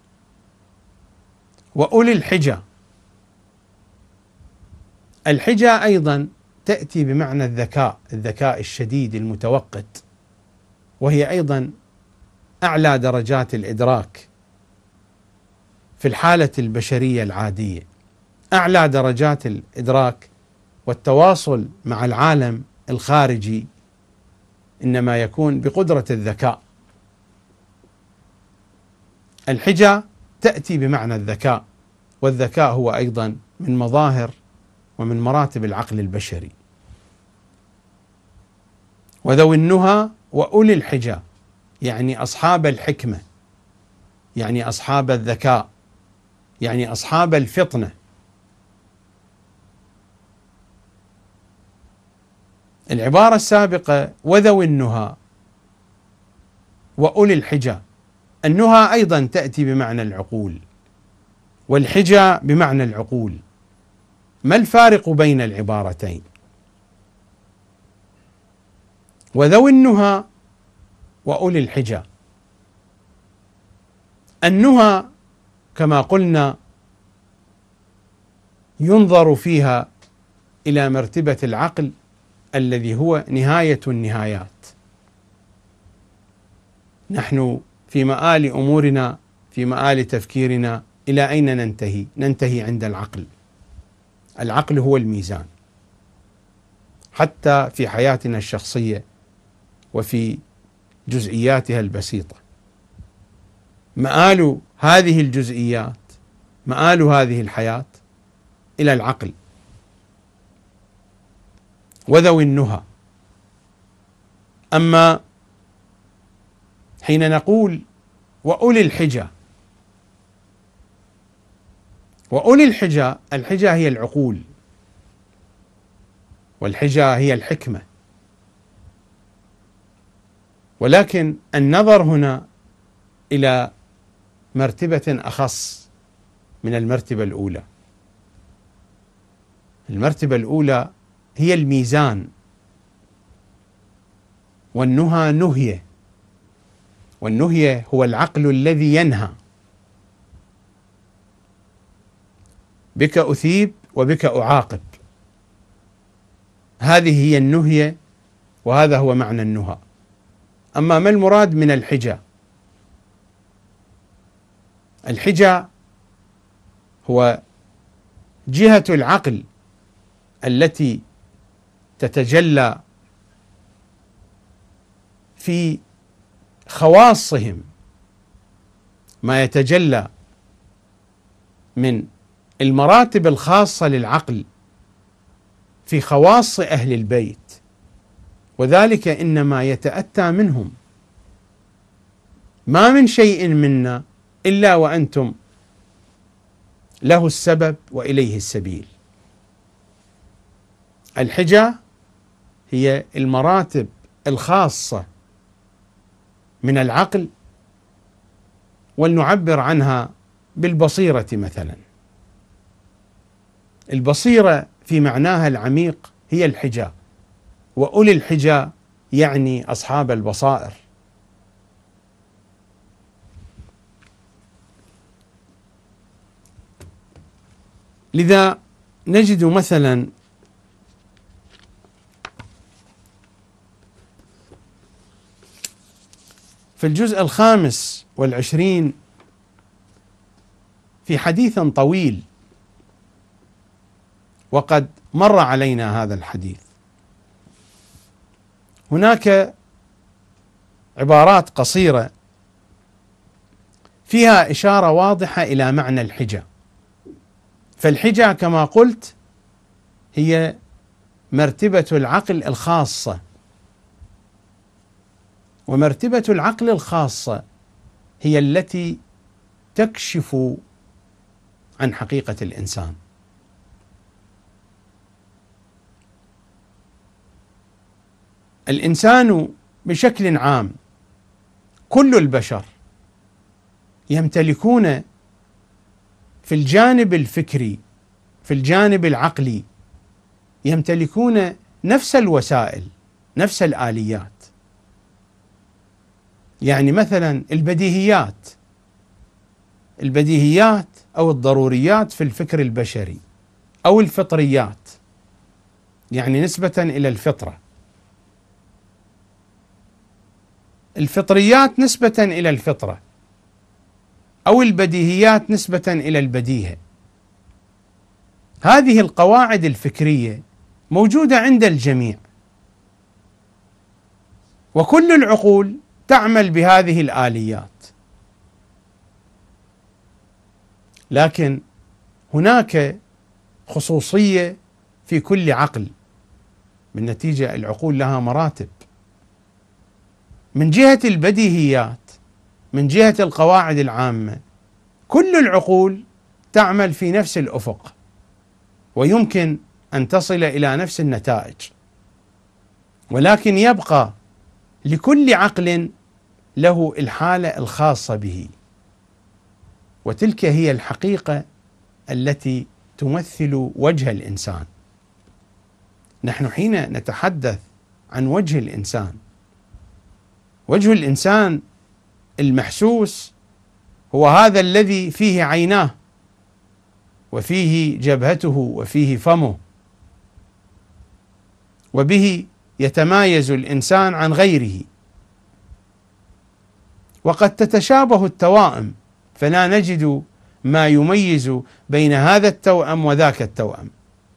وأولي الحجة، الحجة أيضا تأتي بمعنى الذكاء الشديد المتوقد، وهي أيضا أعلى درجات الإدراك في الحالة البشرية العادية. أعلى درجات الإدراك والتواصل مع العالم الخارجي إنما يكون بقدرة الذكاء. الحجة تأتي بمعنى الذكاء، والذكاء هو أيضا من مظاهر ومن مراتب العقل البشري. وذوي النهى وأولي الحجة يعني أصحاب الحكمة، يعني أصحاب الذكاء، يعني أصحاب الفطنة. العبارة السابقة وذوي النهى وأولي الحجة، النهى أيضا تأتي بمعنى العقول والحجة بمعنى العقول. ما الفارق بين العبارتين؟ وذوي النهى وأولي الحجة، النهى كما قلنا ينظر فيها إلى مرتبة العقل الذي هو نهاية النهايات. نحن في مآل أمورنا، في مآل تفكيرنا، إلى أين ننتهي؟ ننتهي عند العقل. العقل هو الميزان، حتى في حياتنا الشخصية وفي جزئياتها البسيطة. مآل هذه الجزئيات، مآل هذه الحياة إلى العقل. وذوي النهى، أما حين نقول وأولي الحجة، وأولي الحجة، الحجة هي العقول والحجة هي الحكمة، ولكن النظر هنا إلى مرتبة أخص من المرتبة الأولى. المرتبة الأولى هي الميزان، والنهى نهية، والنهية هو العقل الذي ينهى. بك أثيب وبك أعاقب، هذه هي النهية، وهذا هو معنى النهى. أما ما المراد من الحجة؟ الحجة هو جهة العقل التي تتجلى في خواصهم، ما يتجلى من المراتب الخاصة للعقل في خواص أهل البيت، وذلك إنما يتأتى منهم. ما من شيء منا إلا وأنتم له السبب وإليه السبيل. الحجة هي المراتب الخاصة من العقل، ولنعبر عنها بالبصيرة مثلا. البصيرة في معناها العميق هي الحجة، وأولي الحجة يعني أصحاب البصائر. لذا نجد مثلا في الجزء 25 في حديث طويل، وقد مر علينا هذا الحديث، هناك عبارات قصيرة فيها إشارة واضحة إلى معنى الحجة، فالحجة كما قلت هي مرتبة العقل الخاصة، ومرتبة العقل الخاصة هي التي تكشف عن حقيقة الإنسان. الإنسان بشكل عام، كل البشر يمتلكون في الجانب الفكري، في الجانب العقلي، يمتلكون نفس الوسائل، نفس الآليات. يعني مثلا البديهيات أو الضروريات في الفكر البشري، أو الفطريات، يعني نسبة إلى الفطرة. الفطريات نسبة إلى الفطرة، أو البديهيات نسبة إلى البديهة. هذه القواعد الفكرية موجودة عند الجميع، وكل العقول تعمل بهذه الآليات. لكن هناك خصوصية في كل عقل، بالنتيجة العقول لها مراتب. من جهة البديهيات، من جهة القواعد العامة، كل العقول تعمل في نفس الأفق، ويمكن أن تصل إلى نفس النتائج، ولكن يبقى لكل عقل له الحالة الخاصة به، وتلك هي الحقيقة التي تمثل وجه الإنسان. نحن حين نتحدث عن وجه الإنسان، وجه الإنسان المحسوس هو هذا الذي فيه عيناه، وفيه جبهته، وفيه فمه، وبه يتمايز الإنسان عن غيره. وقد تتشابه التوائم، فلا نجد ما يميز بين هذا التوأم وذاك التوأم.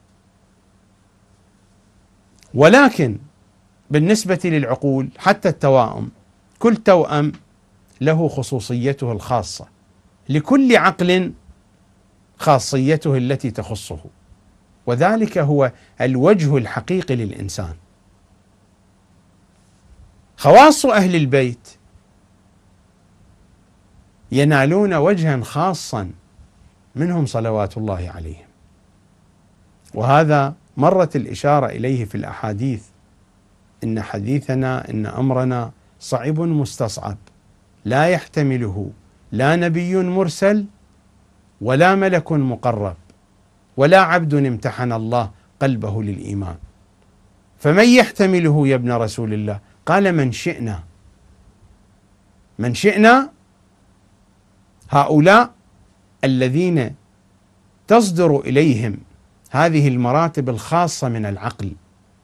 ولكن بالنسبة للعقول حتى التوائم، كل توأم له خصوصيته الخاصة، لكل عقل خاصيته التي تخصه، وذلك هو الوجه الحقيقي للإنسان. خواص أهل البيت ينالون وجها خاصا منهم صلوات الله عليهم، وهذا مرت الإشارة إليه في الأحاديث: إن حديثنا، إن أمرنا صعب مستصعب، لا يحتمله لا نبي مرسل ولا ملك مقرب ولا عبد امتحن الله قلبه للإيمان. فمن يحتمله يا ابن رسول الله؟ قال: من شئنا. من شئنا هؤلاء الذين تصدر إليهم هذه المراتب الخاصة من العقل،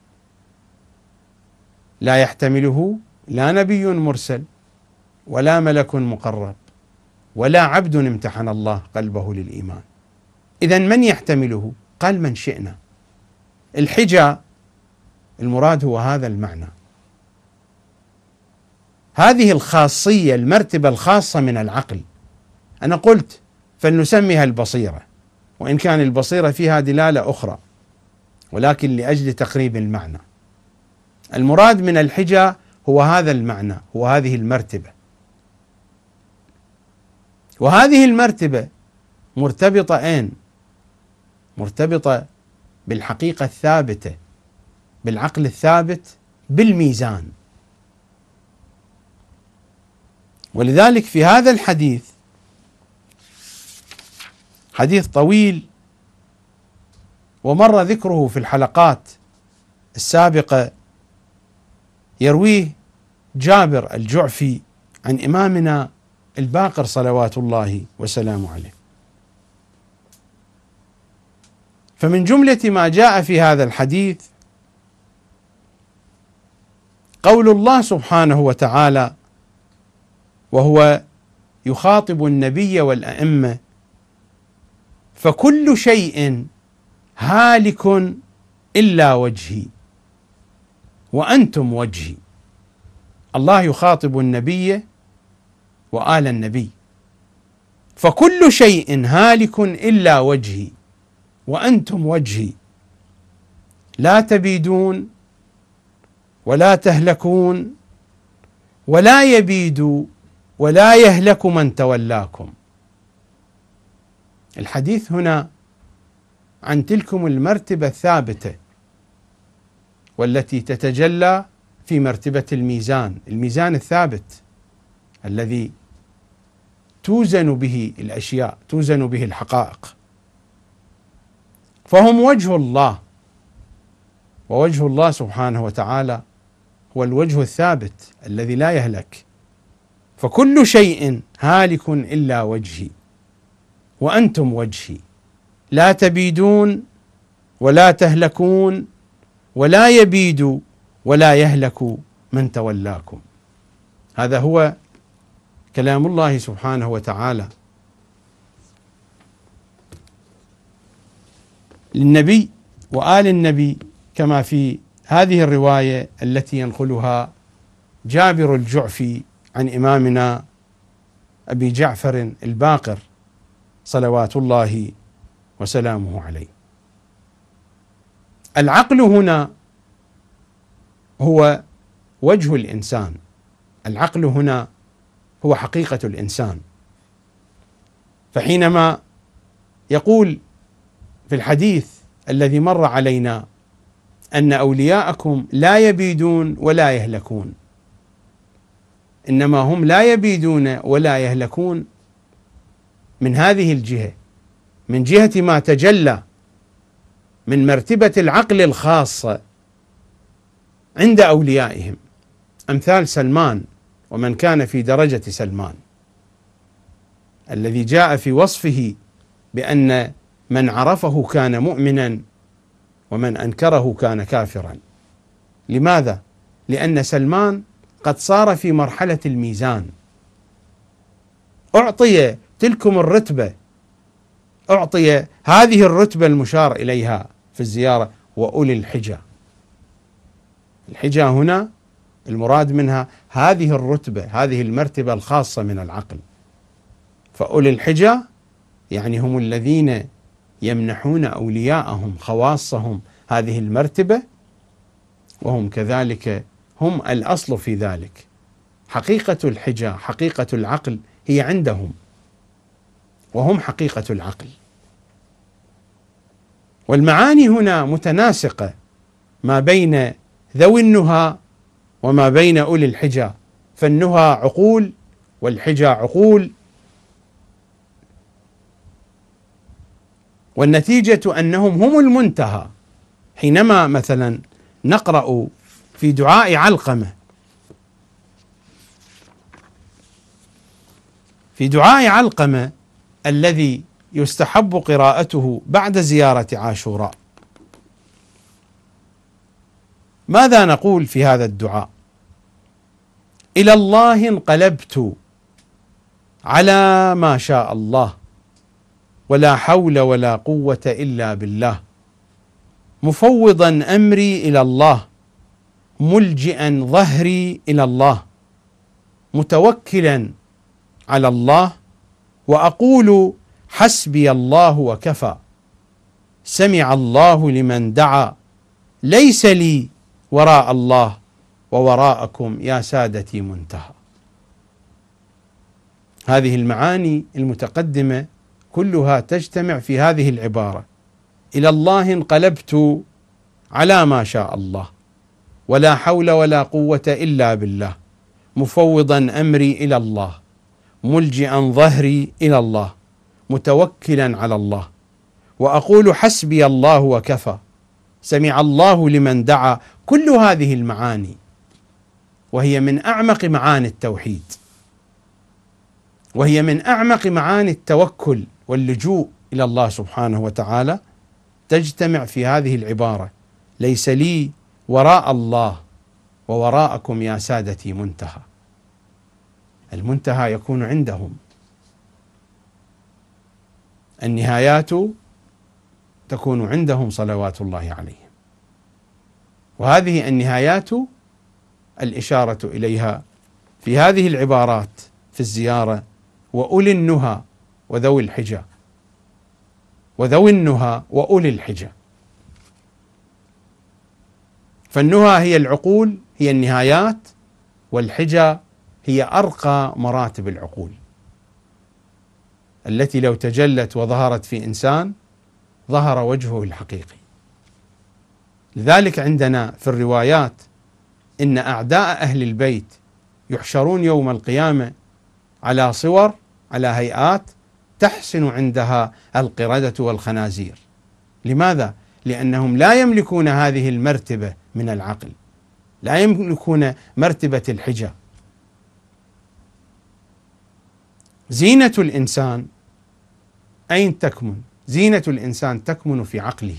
لا يحتمله لا نبي مرسل ولا ملك مقرب ولا عبد امتحن الله قلبه للإيمان. إذن من يحتمله؟ قال: من شئنا. الحجة المراد هو هذا المعنى، هذه الخاصية، المرتبة الخاصة من العقل. أنا قلت فلنسميها البصيرة، وإن كان البصيرة فيها دلالة أخرى، ولكن لأجل تقريب المعنى. المراد من الحجة هو هذا المعنى، هو هذه المرتبة. وهذه المرتبة مرتبطة أين؟ مرتبطة بالحقيقة الثابتة، بالعقل الثابت، بالميزان. ولذلك في هذا الحديث، حديث طويل ومر ذكره في الحلقات السابقة، يرويه جابر الجعفي عن إمامنا الباقر صلوات الله وسلامه عليه. فمن جملة ما جاء في هذا الحديث قول الله سبحانه وتعالى وهو يخاطب النبي والأئمة: فكل شيء هالك إلا وجهي وأنتم وجهي. الله يخاطب النبي وآل النبي: فكل شيء هالك إلا وجهي. وأنتم وجهي لا تبيدون ولا تهلكون ولا يبيد ولا يهلك من تولاكم. الحديث هنا عن تلكم المرتبة الثابتة والتي تتجلى في مرتبة الميزان الثابت الذي توزن به الأشياء، توزن به الحقائق. فهم وجه الله، ووجه الله سبحانه وتعالى هو الوجه الثابت الذي لا يهلك. فكل شيء هالك إلا وجهي وأنتم وجهي لا تبيدون ولا تهلكون ولا يبيد ولا يهلك من تولاكم. هذا هو كلام الله سبحانه وتعالى للنبي وآل النبي، كما في هذه الرواية التي ينقلها جابر الجعفي عن إمامنا أبي جعفر الباقر صلوات الله وسلامه عليه. العقل هنا هو وجه الإنسان، العقل هنا هو حقيقة الإنسان. فحينما يقول في الحديث الذي مر علينا أن أولياءكم لا يبيدون ولا يهلكون، إنما هم لا يبيدون ولا يهلكون من هذه الجهة، من جهة ما تجلى من مرتبة العقل الخاصة عند أوليائهم، أمثال سلمان ومن كان في درجة سلمان الذي جاء في وصفه بأن من عرفه كان مؤمنا ومن أنكره كان كافرا. لماذا؟ لأن سلمان قد صار في مرحلة الميزان، أعطي تلكم الرتبة، أعطي هذه الرتبة المشار إليها في الزيارة وأولي الحجة. الحجة هنا المراد منها هذه الرتبة، هذه المرتبة الخاصة من العقل. فأولي الحجة يعني هم الذين يمنحون أولياءهم خواصهم هذه المرتبة، وهم كذلك هم الأصل في ذلك. حقيقة الحجة، حقيقة العقل هي عندهم، وهم حقيقة العقل. والمعاني هنا متناسقة ما بين ذوي النهى وما بين أولي الحجة، فالنهى عقول والحجة عقول، والنتيجة أنهم هم المنتهى. حينما مثلا نقرأ في دعاء علقمة، في دعاء علقمة الذي يستحب قراءته بعد زيارة عاشوراء، ماذا نقول في هذا الدعاء؟ إلى الله انقلبت على ما شاء الله ولا حول ولا قوة إلا بالله، مفوضا أمري إلى الله، ملجئا ظهري إلى الله، متوكلا على الله، وأقول حسبي الله وكفى، سمع الله لمن دعا، ليس لي وراء الله ووراءكم يا سادتي منتهى. هذه المعاني المتقدمة كلها تجتمع في هذه العبارة: إلى الله انقلبت على ما شاء الله ولا حول ولا قوة إلا بالله، مفوضا أمري إلى الله، ملجئا ظهري إلى الله، متوكلا على الله، وأقول حسبي الله وكفى، سمع الله لمن دعا. كل هذه المعاني وهي من أعمق معاني التوحيد، وهي من أعمق معاني التوكل واللجوء إلى الله سبحانه وتعالى، تجتمع في هذه العبارة: ليس لي وراء الله ووراءكم يا سادتي منتهى. المنتهى يكون عندهم، النهايات تكون عندهم صلوات الله عليهم. وهذه النهايات الإشارة إليها في هذه العبارات في الزيارة: وأولي النهى وذوي الحجة. وذوي النهى وأولي الحجى. فالنهى هي العقول، هي النهايات، والحجى هي أرقى مراتب العقول التي لو تجلت وظهرت في إنسان ظهر وجهه الحقيقي. لذلك عندنا في الروايات إن أعداء أهل البيت يحشرون يوم القيامة على صور، على هيئات تحسن عندها القردة والخنازير. لماذا؟ لأنهم لا يملكون هذه المرتبة من العقل، لا يملكون مرتبة الحجة. زينة الإنسان أين تكمن؟ زينة الإنسان تكمن في عقله.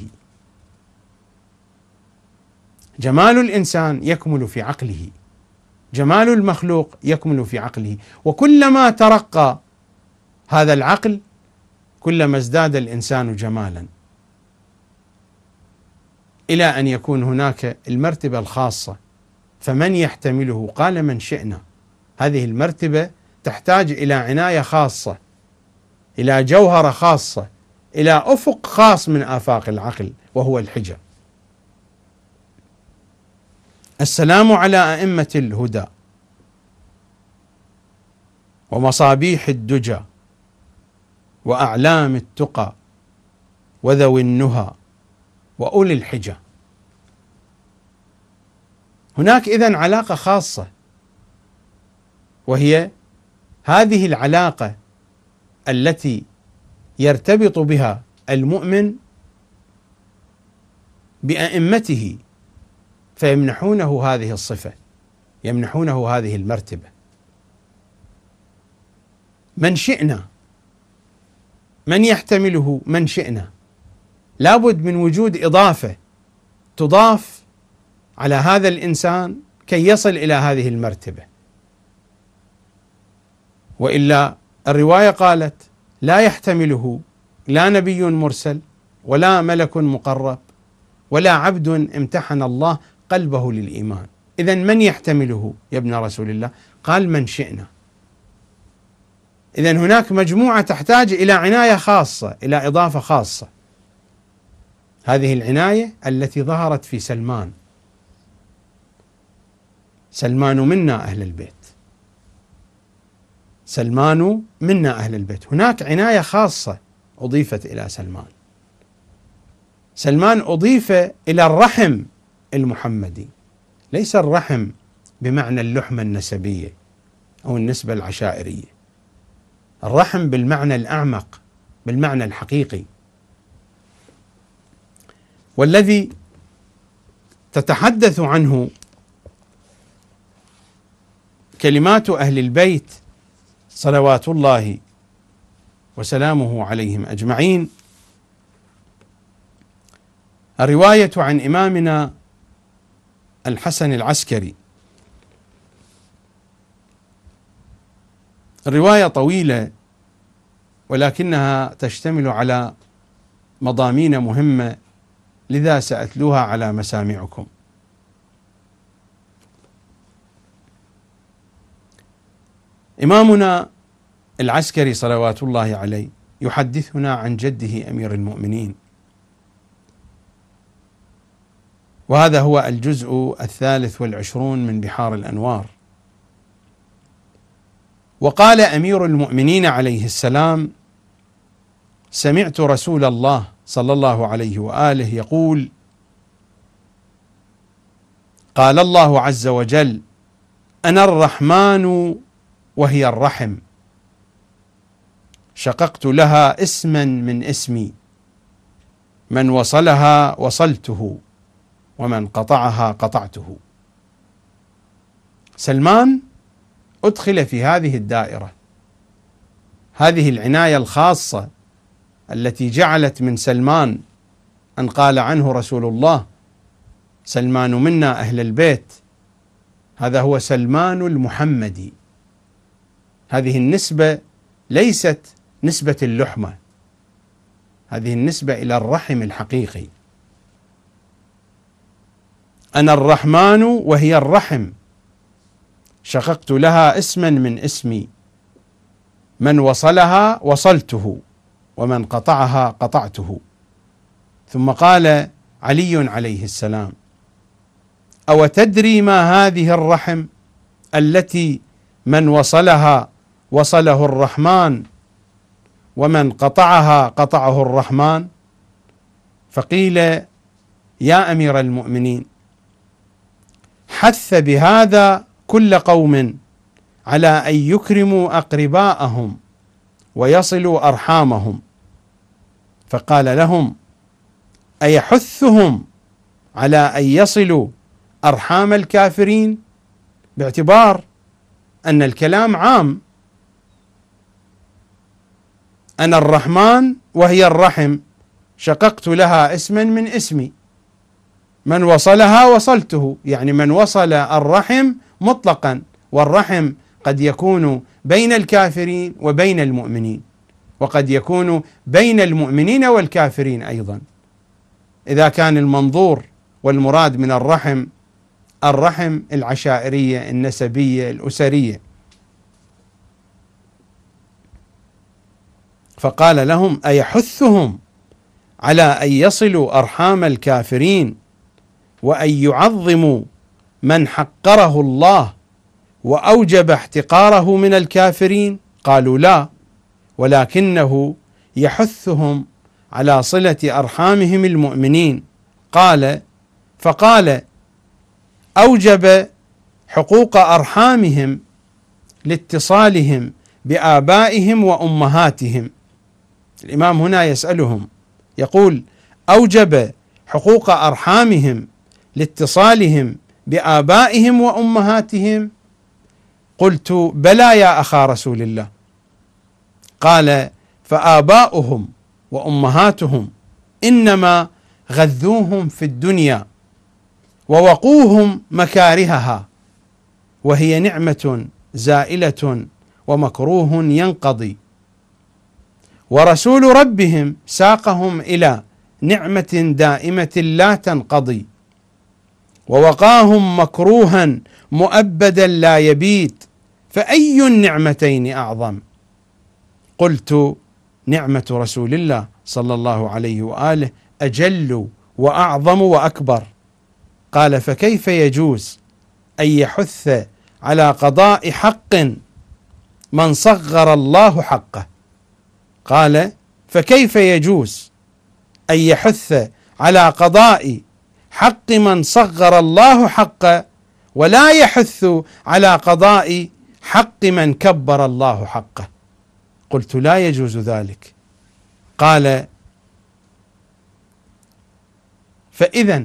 جمال الإنسان يكمل في عقله، جمال المخلوق يكمل في عقله. وكلما ترقى هذا العقل كلما ازداد الإنسان جمالا، إلى أن يكون هناك المرتبة الخاصة. فمن يحتمله؟ قال من شئنا. هذه المرتبة تحتاج إلى عناية خاصة، إلى جوهرة خاصة، إلى أفق خاص من آفاق العقل، وهو الحجة. السلام على أئمة الهدى ومصابيح الدجى وأعلام التقى وذوي النهى وأولي الحجى. هناك إذن علاقة خاصة، وهي هذه العلاقة التي يرتبط بها المؤمن بأئمته فيمنحونه هذه الصفة، يمنحونه هذه المرتبة. من شئنا، من يحتمله؟ من شئنا. لابد من وجود إضافة تضاف على هذا الإنسان كي يصل إلى هذه المرتبة، وإلا الرواية قالت لا يحتمله لا نبي مرسل ولا ملك مقرب ولا عبد امتحن الله قلبه للإيمان. إذن من يحتمله يا ابن رسول الله؟ قال من شئنا. إذن هناك مجموعة تحتاج إلى عناية خاصة، إلى إضافة خاصة. هذه العناية التي ظهرت في سلمان. سلمان منا أهل البيت، سلمان منا أهل البيت. هناك عناية خاصة أضيفت إلى سلمان. سلمان أضيف إلى الرحم المحمدي، ليس الرحم بمعنى اللحمة النسبية أو النسبة العشائرية، الرحم بالمعنى الأعمق، بالمعنى الحقيقي، والذي تتحدث عنه كلمات أهل البيت صلوات الله وسلامه عليهم أجمعين. الرواية عن إمامنا الحسن العسكري. الرواية طويلة ولكنها تشتمل على مضامين مهمة، لذا سأتلوها على مسامعكم. إمامنا العسكري صلوات الله عليه يحدثنا عن جده أمير المؤمنين، وهذا هو الجزء 23 من بحار الأنوار. وقال أمير المؤمنين عليه السلام: سمعت رسول الله صلى الله عليه وآله يقول: قال الله عز وجل: أنا الرحمن وهي الرحم، شققت لها اسما من اسمي، من وصلها وصلته ومن قطعها قطعته. سلمان أدخل في هذه الدائرة، هذه العناية الخاصة التي جعلت من سلمان أن قال عنه رسول الله: سلمان منا أهل البيت. هذا هو سلمان المحمدي. هذه النسبة ليست نسبة اللحمة، هذه النسبة إلى الرحم الحقيقي. أنا الرحمن وهي الرحم، شققت لها اسما من اسمي، من وصلها وصلته ومن قطعها قطعته. ثم قال علي عليه السلام: أو تدري ما هذه الرحم التي من وصلها وصله الرحمن ومن قطعها قطعه الرحمن؟ فقيل: يا أمير المؤمنين، حث بهذا كل قوم على أن يكرموا أقرباءهم ويصلوا أرحامهم. فقال لهم: أيحثهم على أن يصلوا أرحام الكافرين؟ باعتبار أن الكلام عام، أنا الرحمن وهي الرحم، شققت لها اسما من اسمي، من وصلها وصلته، يعني من وصل الرحم مطلقا، والرحم قد يكون بين الكافرين وبين المؤمنين، وقد يكون بين المؤمنين والكافرين أيضا، إذا كان المنظور والمراد من الرحم العشائرية النسبية الأسرية. فقال لهم: أيحثهم على أن يصلوا أرحام الكافرين وأن يعظموا من حقره الله وأوجب احتقاره من الكافرين؟ قالوا: لا، ولكنه يحثهم على صلة أرحامهم المؤمنين. فقال: أوجب حقوق أرحامهم لاتصالهم بآبائهم وأمهاتهم. الإمام هنا يسألهم، يقول: أوجب حقوق أرحامهم لاتصالهم بآبائهم وأمهاتهم؟ قلت: بلى يا أخا رسول الله. قال: فآباؤهم وأمهاتهم إنما غذوهم في الدنيا ووقوهم مكارهها، وهي نعمة زائلة ومكروه ينقضي، ورسول ربهم ساقهم إلى نعمة دائمة لا تنقضي، ووقاهم مكروها مؤبدا لا يبيت، فأي النعمتين أعظم؟ قلت: نعمة رسول الله صلى الله عليه وآله أجل وأعظم وأكبر. قال: فكيف يجوز أن يحث على قضاء حق من صغر الله حقه؟ قال: فكيف يجوز أن يحث على قضاء حق من صغر الله حقه ولا يحث على قضاء حق من كبر الله حقه؟ قلت: لا يجوز ذلك. قال: فإذا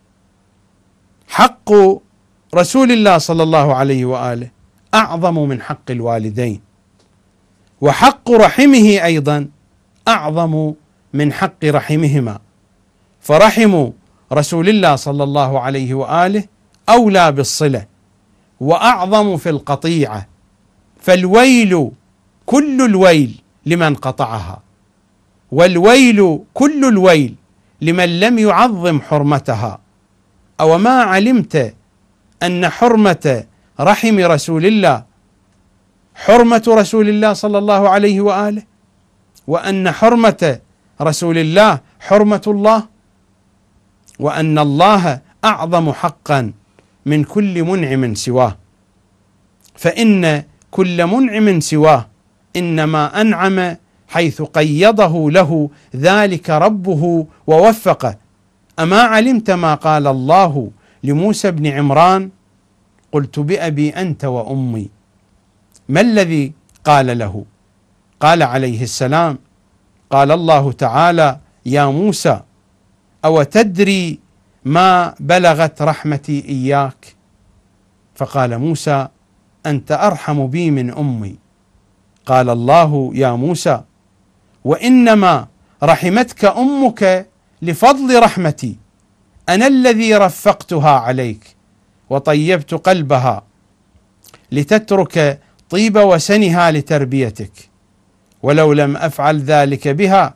حق رسول الله صلى الله عليه وآله أعظم من حق الوالدين، وحق رحمه أيضا أعظم من حق رحمهما، فرحم رسول الله صلى الله عليه وآله أولى بالصلة وأعظم في القطيعة، فالويل كل الويل لمن قطعها، والويل كل الويل لمن لم يعظم حرمتها. أو ما علمت أن حرمة رحم رسول الله حرمة رسول الله صلى الله عليه وآله، وأن حرمة رسول الله حرمة الله، وأن الله أعظم حقا من كل منعم سواه، فإن كل منعم سواه إنما أنعم حيث قيضه له ذلك ربه ووفقه. أما علمت ما قال الله لموسى بن عمران؟ قلت: بأبي أنت وأمي. ما الذي قال له؟ قال عليه السلام: قال الله تعالى: يا موسى، أو تدري ما بلغت رحمتي إياك؟ فقال موسى: أنت أرحم بي من أمي. قال الله: يا موسى، وإنما رحمتك أمك لفضل رحمتي، أنا الذي رفقتها عليك وطيبت قلبها لتترك طيب وسنها لتربيتك، ولو لم أفعل ذلك بها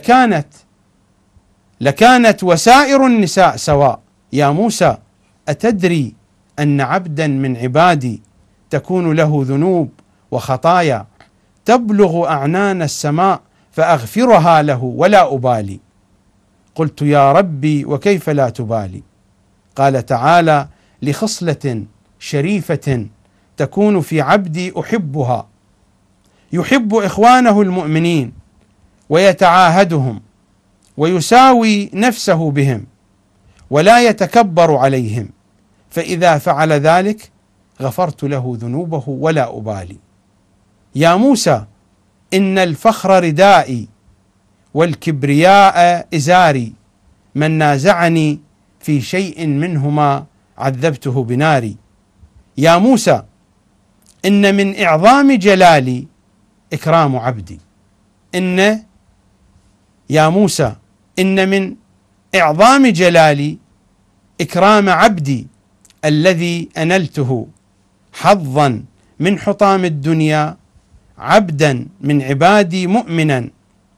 لكانت وسائر النساء سواء. يا موسى، أتدري أن عبدا من عبادي تكون له ذنوب وخطايا تبلغ أعنان السماء فأغفرها له ولا أبالي. قلت يا ربي وكيف لا تبالي؟ قال تعالى: لخصلة شريفة تكون في عبدي أحبها، يحب إخوانه المؤمنين ويتعاهدهم ويساوي نفسه بهم ولا يتكبر عليهم، فإذا فعل ذلك غفرت له ذنوبه ولا أبالي. يا موسى إن الفخر ردائي والكبرياء إزاري، من نازعني في شيء منهما عذبته بناري. يا موسى إن من إعظام جلالي إكرام عبدي. يا موسى إن من إعظام جلالي إكرام عبدي الذي أنلته حظا من حطام الدنيا، عبدا من عبادي مؤمنا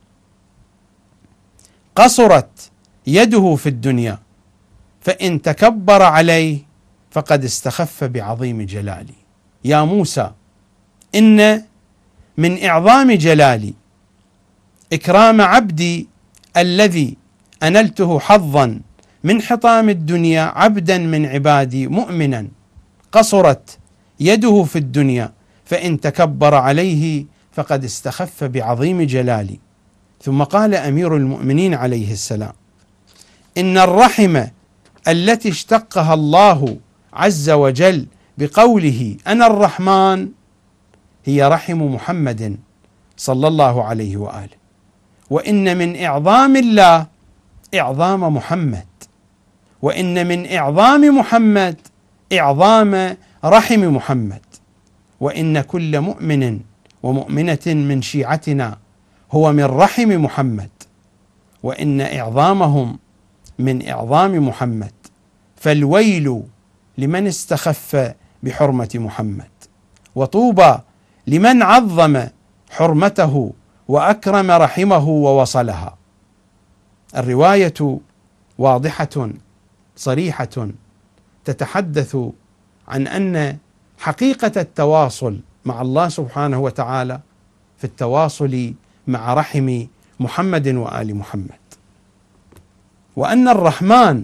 قصرت يده في الدنيا، فإن تكبر عليه فقد استخف بعظيم جلالي. يا موسى إن من إعظام جلالي إكرام عبدي الذي أنلته حظا من حطام الدنيا، عبدا من عبادي مؤمنا قصرت يده في الدنيا، فإن تكبر عليه فقد استخف بعظيم جلالي. ثم قال أمير المؤمنين عليه السلام: إن الرحم التي اشتقها الله عز وجل بقوله أنا الرحمن هي رحم محمد صلى الله عليه وآله، وإن من إعظام الله إعظام محمد، وإن من إعظام محمد إعظام رحم محمد، وإن كل مؤمن ومؤمنة من شيعتنا هو من رحم محمد، وإن إعظامهم من إعظام محمد، فالويل لمن استخف بحرمة محمد، وطوبى لمن عظم حرمته وأكرم رحمه ووصلها. الرواية واضحة صريحة تتحدث عن أن حقيقة التواصل مع الله سبحانه وتعالى في التواصل مع رحم محمد وآل محمد، وأن الرحمن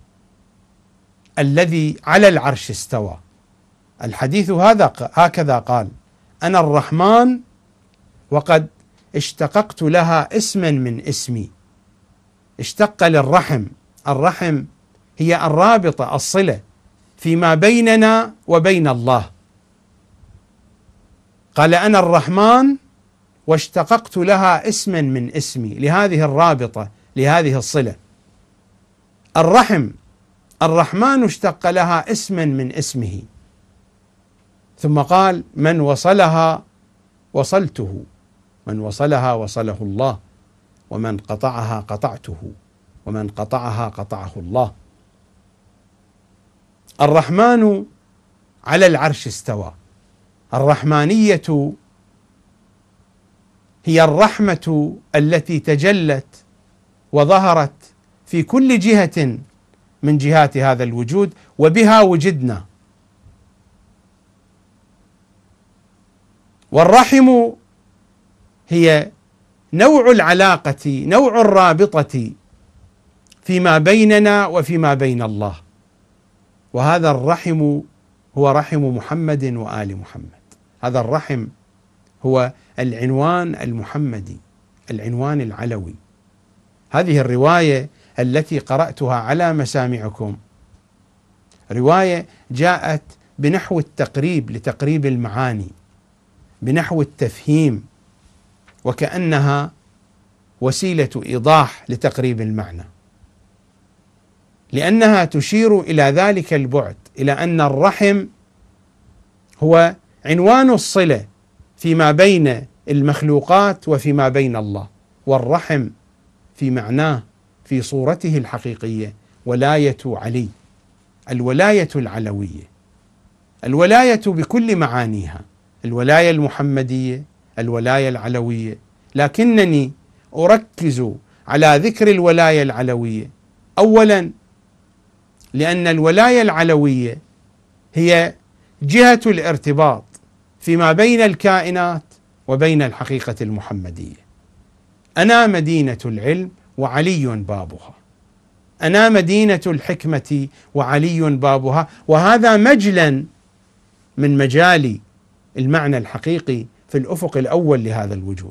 الذي على العرش استوى. الحديث هكذا قال: أنا الرحمن وقد اشتققت لها اسما من اسمي. اشتق للرحم، الرحم هي الرابطة الصلة فيما بيننا وبين الله. قال أنا الرحمن واشتققت لها اسما من اسمي، لهذه الرابطة، لهذه الصلة. الرحم الرحمن اشتق لها اسما من اسمه. ثم قال: من وصلها وصلته، من وصلها وصله الله، ومن قطعها قطعته، ومن قطعها قطعه الله. الرحمن على العرش استوى. الرحمانية هي الرحمة التي تجلت وظهرت في كل جهة من جهات هذا الوجود، وبها وجدنا. والرحم هي نوع العلاقة، نوع الرابطة فيما بيننا وفيما بين الله، وهذا الرحم هو رحم محمد وآل محمد. هذا الرحم هو العنوان المحمدي، العنوان العلوي. هذه الرواية التي قرأتها على مسامعكم رواية جاءت بنحو التقريب، لتقريب المعاني، بنحو التفهيم، وكأنها وسيلة إيضاح لتقريب المعنى، لأنها تشير إلى ذلك البعد، إلى أن الرحم هو عنوان الصلة فيما بين المخلوقات وفيما بين الله. والرحم في معناه، في صورته الحقيقية، ولاية علي، الولاية العلوية، الولاية بكل معانيها، الولاية المحمدية، الولاية العلوية. لكنني أركز على ذكر الولاية العلوية أولا لأن الولاية العلوية هي جهة الارتباط فيما بين الكائنات وبين الحقيقة المحمدية. أنا مدينة العلم وعلي بابها، أنا مدينة الحكمة وعلي بابها. وهذا مجلا من مجال المعنى الحقيقي في الأفق الأول لهذا الوجود.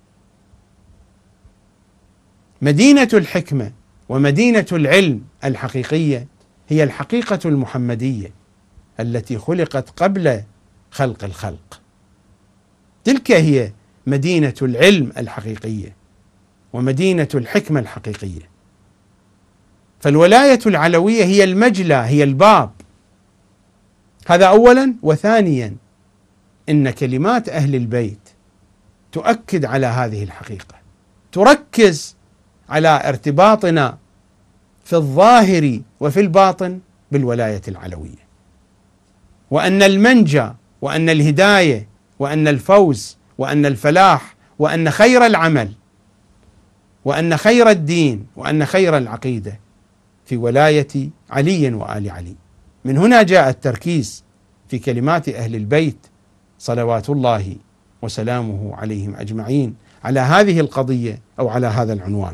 مدينة الحكمة ومدينة العلم الحقيقية هي الحقيقة المحمدية التي خلقت قبل خلق الخلق، تلك هي مدينة العلم الحقيقية ومدينة الحكمة الحقيقية. فالولاية العلوية هي المجلى، هي الباب، هذا أولا. وثانيا إن كلمات أهل البيت تؤكد على هذه الحقيقة، تركز على ارتباطنا في الظاهر وفي الباطن بالولاية العلوية، وأن المنجى وأن الهداية وأن الفوز وأن الفلاح وأن خير العمل وأن خير الدين وأن خير العقيدة في ولاية علي وآل علي. من هنا جاء التركيز في كلمات أهل البيت صلوات الله وسلامه عليهم أجمعين على هذه القضية أو على هذا العنوان.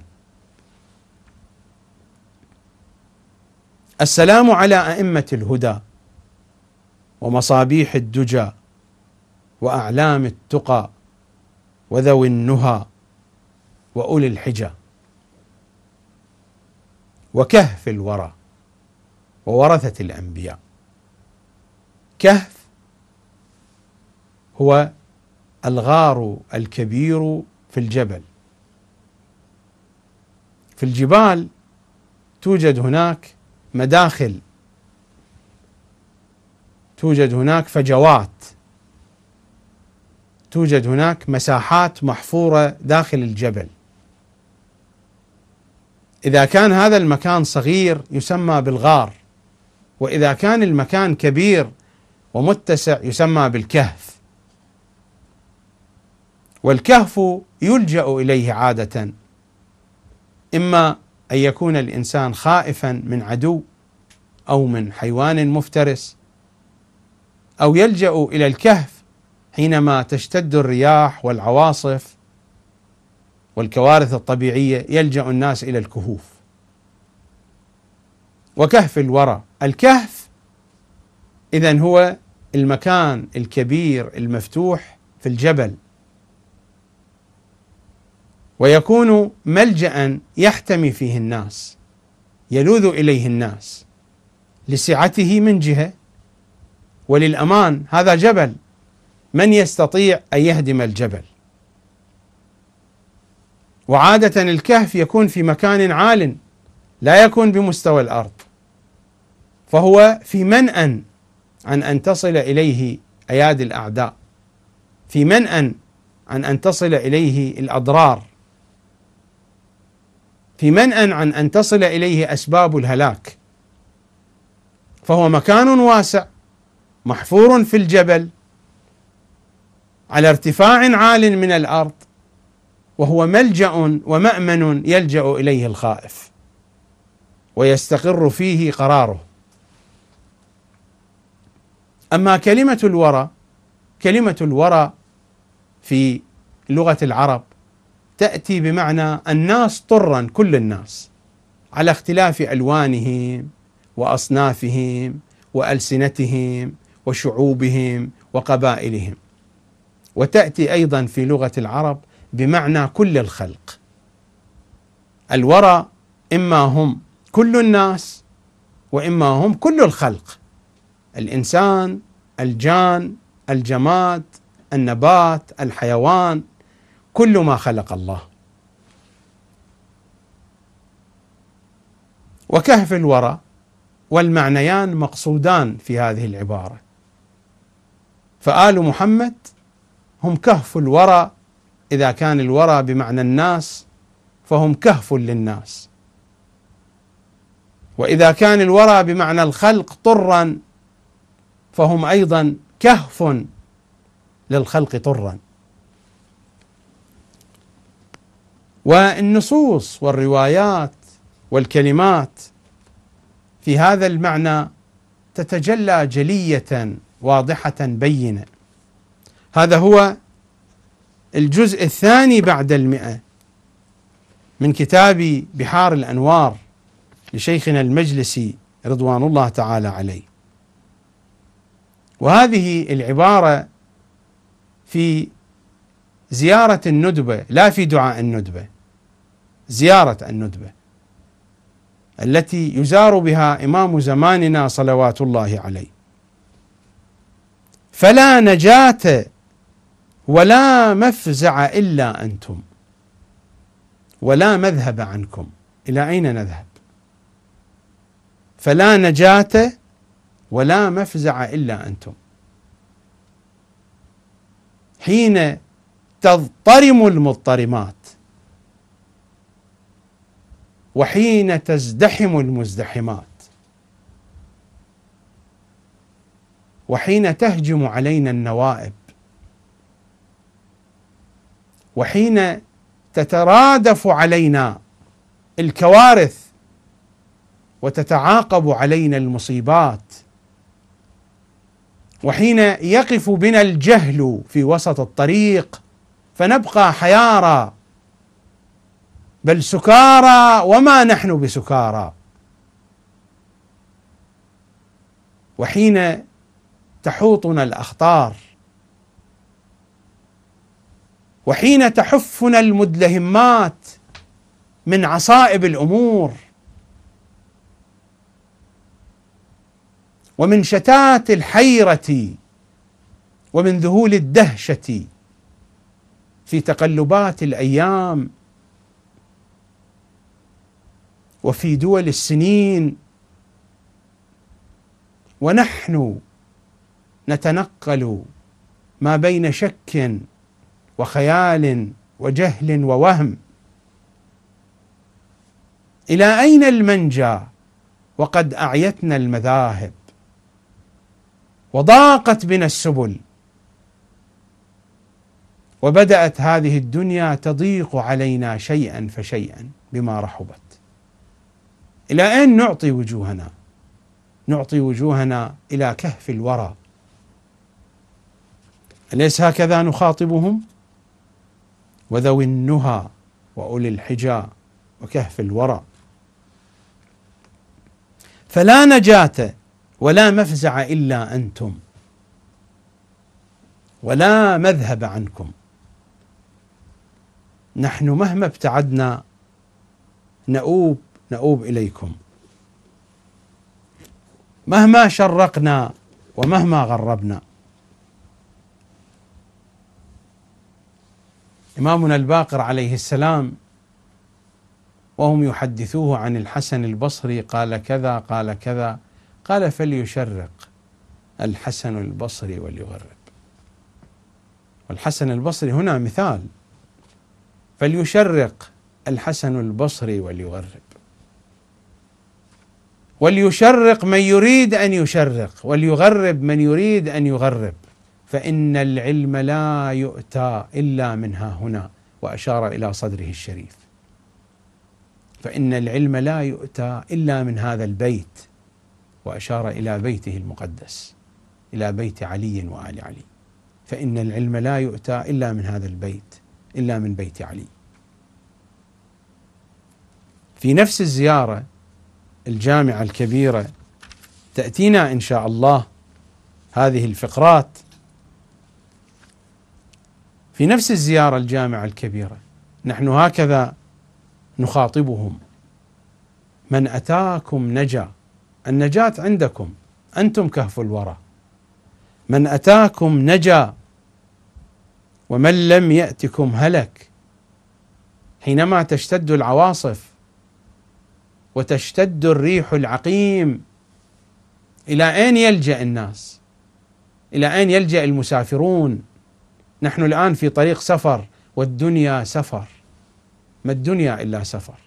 السلام على أئمة الهدى ومصابيح الدجى وأعلام التقى وذوي النهى وأولي الحجى وكهف الورى وورثة الأنبياء. كهف هو الغار الكبير في الجبل. في الجبال توجد هناك مداخل، توجد هناك فجوات، توجد هناك مساحات محفورة داخل الجبل. إذا كان هذا المكان صغير يسمى بالغار، وإذا كان المكان كبير ومتسع يسمى بالكهف. والكهف يلجأ إليه عادة، إما أن يكون الإنسان خائفا من عدو أو من حيوان مفترس، أو يلجأ إلى الكهف حينما تشتد الرياح والعواصف والكوارث الطبيعية، يلجأ الناس إلى الكهوف. وكهف الورى، الكهف إذن هو المكان الكبير المفتوح في الجبل، ويكون ملجأ يحتمي فيه الناس، يلوذ إليه الناس لسعته من جهة وللأمان. هذا جبل، من يستطيع أن يهدم الجبل؟ وعادة الكهف يكون في مكان عال، لا يكون بمستوى الأرض، فهو في منأى عن أن تصل إليه أيادي الأعداء، في منأى عن أن تصل إليه الأضرار، في منأى عن أن تصل إليه أسباب الهلاك. فهو مكان واسع محفور في الجبل على ارتفاع عال من الأرض، وهو ملجأ ومأمن يلجأ إليه الخائف ويستقر فيه قراره. أما كلمة الورى، كلمة الورى في لغة العرب تأتي بمعنى الناس طرا، كل الناس على اختلاف ألوانهم وأصنافهم وألسنتهم وشعوبهم وقبائلهم. وتأتي أيضا في لغة العرب بمعنى كل الخلق. الورى إما هم كل الناس وإما هم كل الخلق، الإنسان، الجان، الجماد، النبات، الحيوان، كل ما خلق الله. وكهف الورى والمعنيان مقصودان في هذه العبارة. فآل محمد هم كهف الورى، إذا كان الورى بمعنى الناس فهم كهف للناس، وإذا كان الورى بمعنى الخلق طرا فهم أيضا كهف للخلق طرا. والنصوص والروايات والكلمات في هذا المعنى تتجلى جلية واضحة بينة. هذا هو الجزء الثاني بعد 100 من كتاب بحار الأنوار لشيخنا المجلسي رضوان الله تعالى عليه. وهذه العبارة في زيارة الندبة، لا في دعاء الندبة، زيارة الندبة التي يزار بها إمام زماننا صلوات الله عليه. فلا نجاة ولا مفزع إلا أنتم ولا مذهب عنكم. إلى أين نذهب؟ فلا نجاة ولا مفزع إلا أنتم. حين تضطرم المضطرمات وحين تزدحم المزدحمات وحين تهجم علينا النوائب وحين تترادف علينا الكوارث وتتعاقب علينا المصيبات وحين يقف بنا الجهل في وسط الطريق فنبقى حيارى بل سكارى وما نحن بسكارى، وحين تحوطنا الأخطار وحين تحفنا المدلهمات من عصائب الأمور ومن شتات الحيرة ومن ذهول الدهشة في تقلبات الأيام وفي دول السنين، ونحن نتنقل ما بين شك وخيال وجهل ووهم. إلى أين المنجى وقد أعيتنا المذاهب وضاقت بنا السبل وبدأت هذه الدنيا تضيق علينا شيئا فشيئا بما رحبت؟ إلى أين نعطي وجوهنا؟ نعطي وجوهنا إلى كهف الورى. أليس هكذا نخاطبهم؟ وذوي النهى وأولي الحجى وكهف الورى. فلا نجاة ولا مفزع إلا أنتم ولا مذهب عنكم. نحن مهما ابتعدنا نؤوب إليكم، مهما شرقنا ومهما غربنا. إمامنا الباقر عليه السلام وهم يحدثوه عن الحسن البصري قال كذا قال كذا، قال فليشرق الحسن البصري وليغرب. والحسن البصري هنا مثال، فليشرق الحسن البصري وليغرب، وليشرق من يريد أن يشرق وليغرب من يريد أن يغرب، فإن العلم لا يؤتى إلا من ها هنا، وأشار إلى صدره الشريف. فإن العلم لا يؤتى إلا من هذا البيت، وأشار إلى بيته المقدس، إلى بيت علي وآل علي. فإن العلم لا يؤتى إلا من هذا البيت، إلا من بيت علي. في نفس الزيارة الجامعة الكبيرة تأتينا إن شاء الله هذه الفقرات. في نفس الزيارة الجامعة الكبيرة نحن هكذا نخاطبهم: من أتاكم نجا. النجاة عندكم، أنتم كهف الورى. من أتاكم نجا ومن لم يأتكم هلك. حينما تشتد العواصف وتشتد الريح العقيم، إلى أين يلجأ الناس؟ إلى أين يلجأ المسافرون؟ نحن الآن في طريق سفر، والدنيا سفر، ما الدنيا إلا سفر.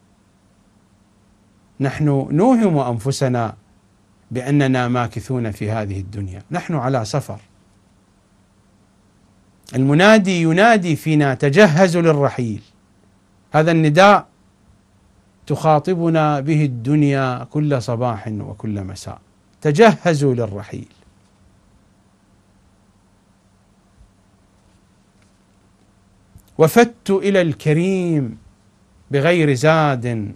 نحن نوهم أنفسنا بأننا ماكثون في هذه الدنيا، نحن على سفر. المنادي ينادي فينا: تجهزوا للرحيل. هذا النداء تخاطبنا به الدنيا كل صباح وكل مساء: تجهزوا للرحيل. وفدت إلى الكريم بغير زاد،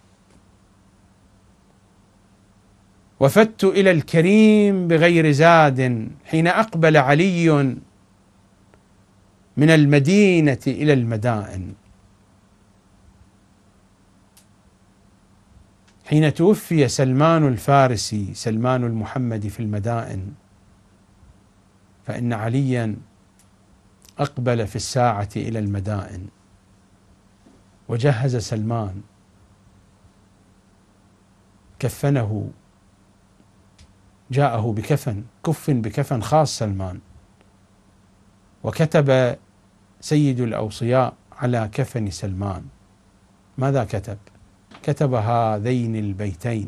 وفدت إلى الكريم بغير زاد حين أقبل علي من المدينة إلى المدائن. حين توفي سلمان الفارسي سلمان المحمدي في المدائن، فإن عليا أقبل في الساعة إلى المدائن وجهز سلمان، كفنه، جاءه بكفن، كفن بكفن خاص سلمان، وكتب سيد الأوصياء على كفن سلمان ماذا كتب؟ كتب هذين البيتين: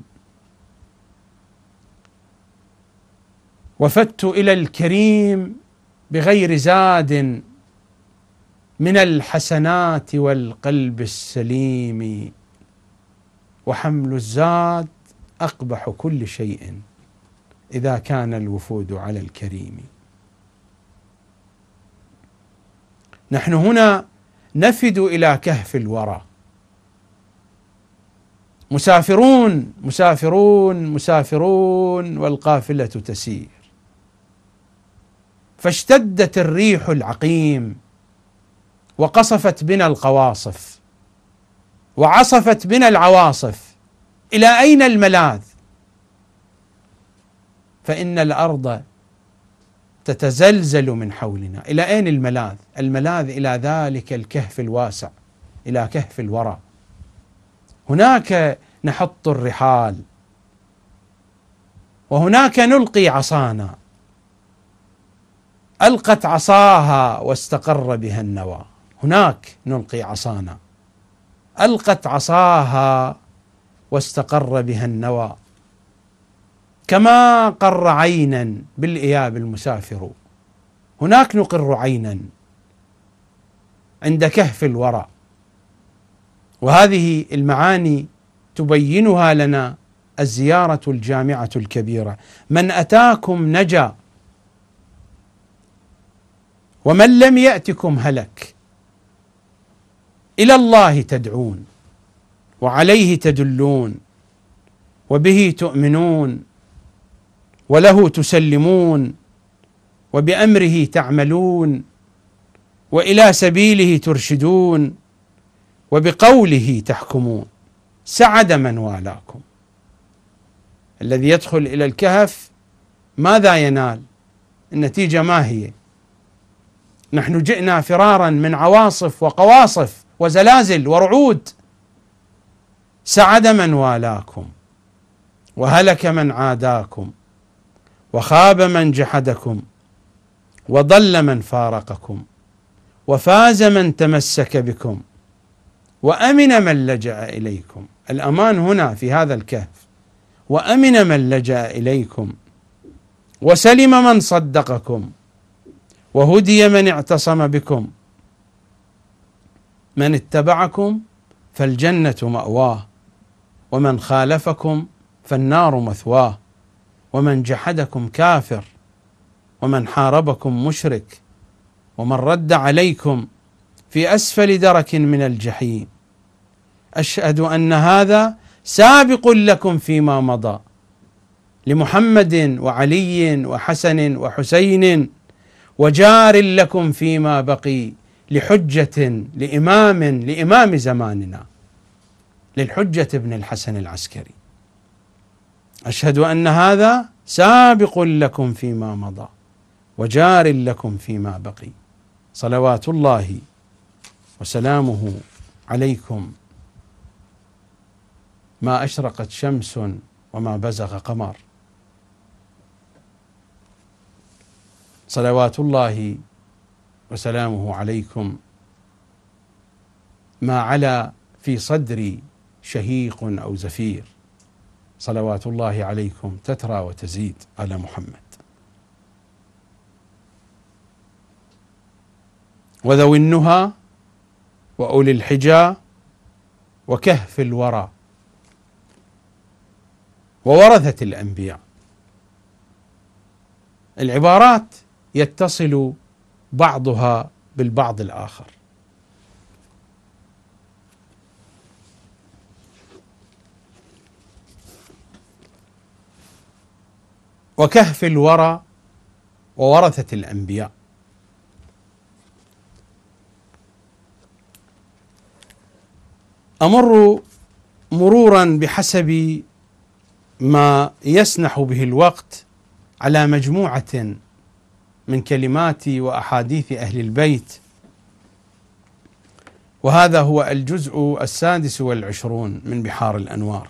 وفدت إلى الكريم بغير زاد من الحسنات والقلب السليم، وحمل الزاد أقبح كل شيء إذا كان الوفود على الكريم. نحن هنا نفد إلى كهف الورى، مسافرون مسافرون مسافرون والقافلة تسير، فاشتدت الريح العقيم وقصفت بنا القواصف وعصفت بنا العواصف. إلى أين الملاذ؟ فإن الأرض تتزلزل من حولنا. إلى أين الملاذ؟ الملاذ إلى ذلك الكهف الواسع، إلى كهف الورى. هناك نحط الرحال، وهناك نلقي عصانا. ألقت عصاها واستقر بها النوى. هناك نلقي عصانا، ألقت عصاها واستقر بها النوى. كما قر عينا بالإياب المسافر، هناك نقر عينا عند كهف الورى. وهذه المعاني تبينها لنا الزيارة الجامعة الكبيرة: من أتاكم نجا ومن لم يأتكم هلك. إلى الله تدعون وعليه تدلون وبه تؤمنون وله تسلمون وبأمره تعملون وإلى سبيله ترشدون وبقوله تحكمون. سعد من والاكم. الذي يدخل إلى الكهف ماذا ينال؟ النتيجة ما هي؟ نحن جئنا فرارا من عواصف وقواصف وزلازل ورعود. سعد من والاكم وهلك من عاداكم وخاب من جحدكم وضل من فارقكم وفاز من تمسك بكم وأمن من لجأ إليكم. الأمان هنا في هذا الكهف. وأمن من لجأ إليكم وسلم من صدقكم وهدي من اعتصم بكم. من اتبعكم فالجنة مأواه، ومن خالفكم فالنار مثواه، ومن جحدكم كافر، ومن حاربكم مشرك، ومن رد عليكم في أسفل درك من الجحيم. أشهد أن هذا سابق لكم فيما مضى، لمحمد وعلي وحسن وحسين، وجار لكم فيما بقي، لحجة لإمام زماننا، للحجة بن الحسن العسكري. أشهد أن هذا سابق لكم فيما مضى وجار لكم فيما بقي. صلوات الله وسلامه عليكم. ما أشرقت شمس وما بزغ قمر. صلوات الله وسلامه عليكم. ما علا في صدري شهيق أو زفير. صلوات الله عليكم تترى وتزيد على محمد. وذوي النهى وأولي الحجى وكهف الورى وورثة الأنبياء. العبارات يتصل بعضها بالبعض الآخر. وكهف الورى وورثة الأنبياء. أمر مرورا بحسب ما يسنح به الوقت على مجموعة من كلمات وأحاديث أهل البيت، وهذا هو الجزء 26 من بحار الأنوار.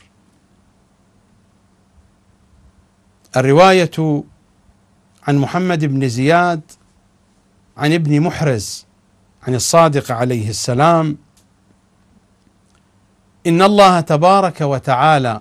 الرواية عن محمد بن زياد عن ابن محرز عن الصادق عليه السلام: إن الله تبارك وتعالى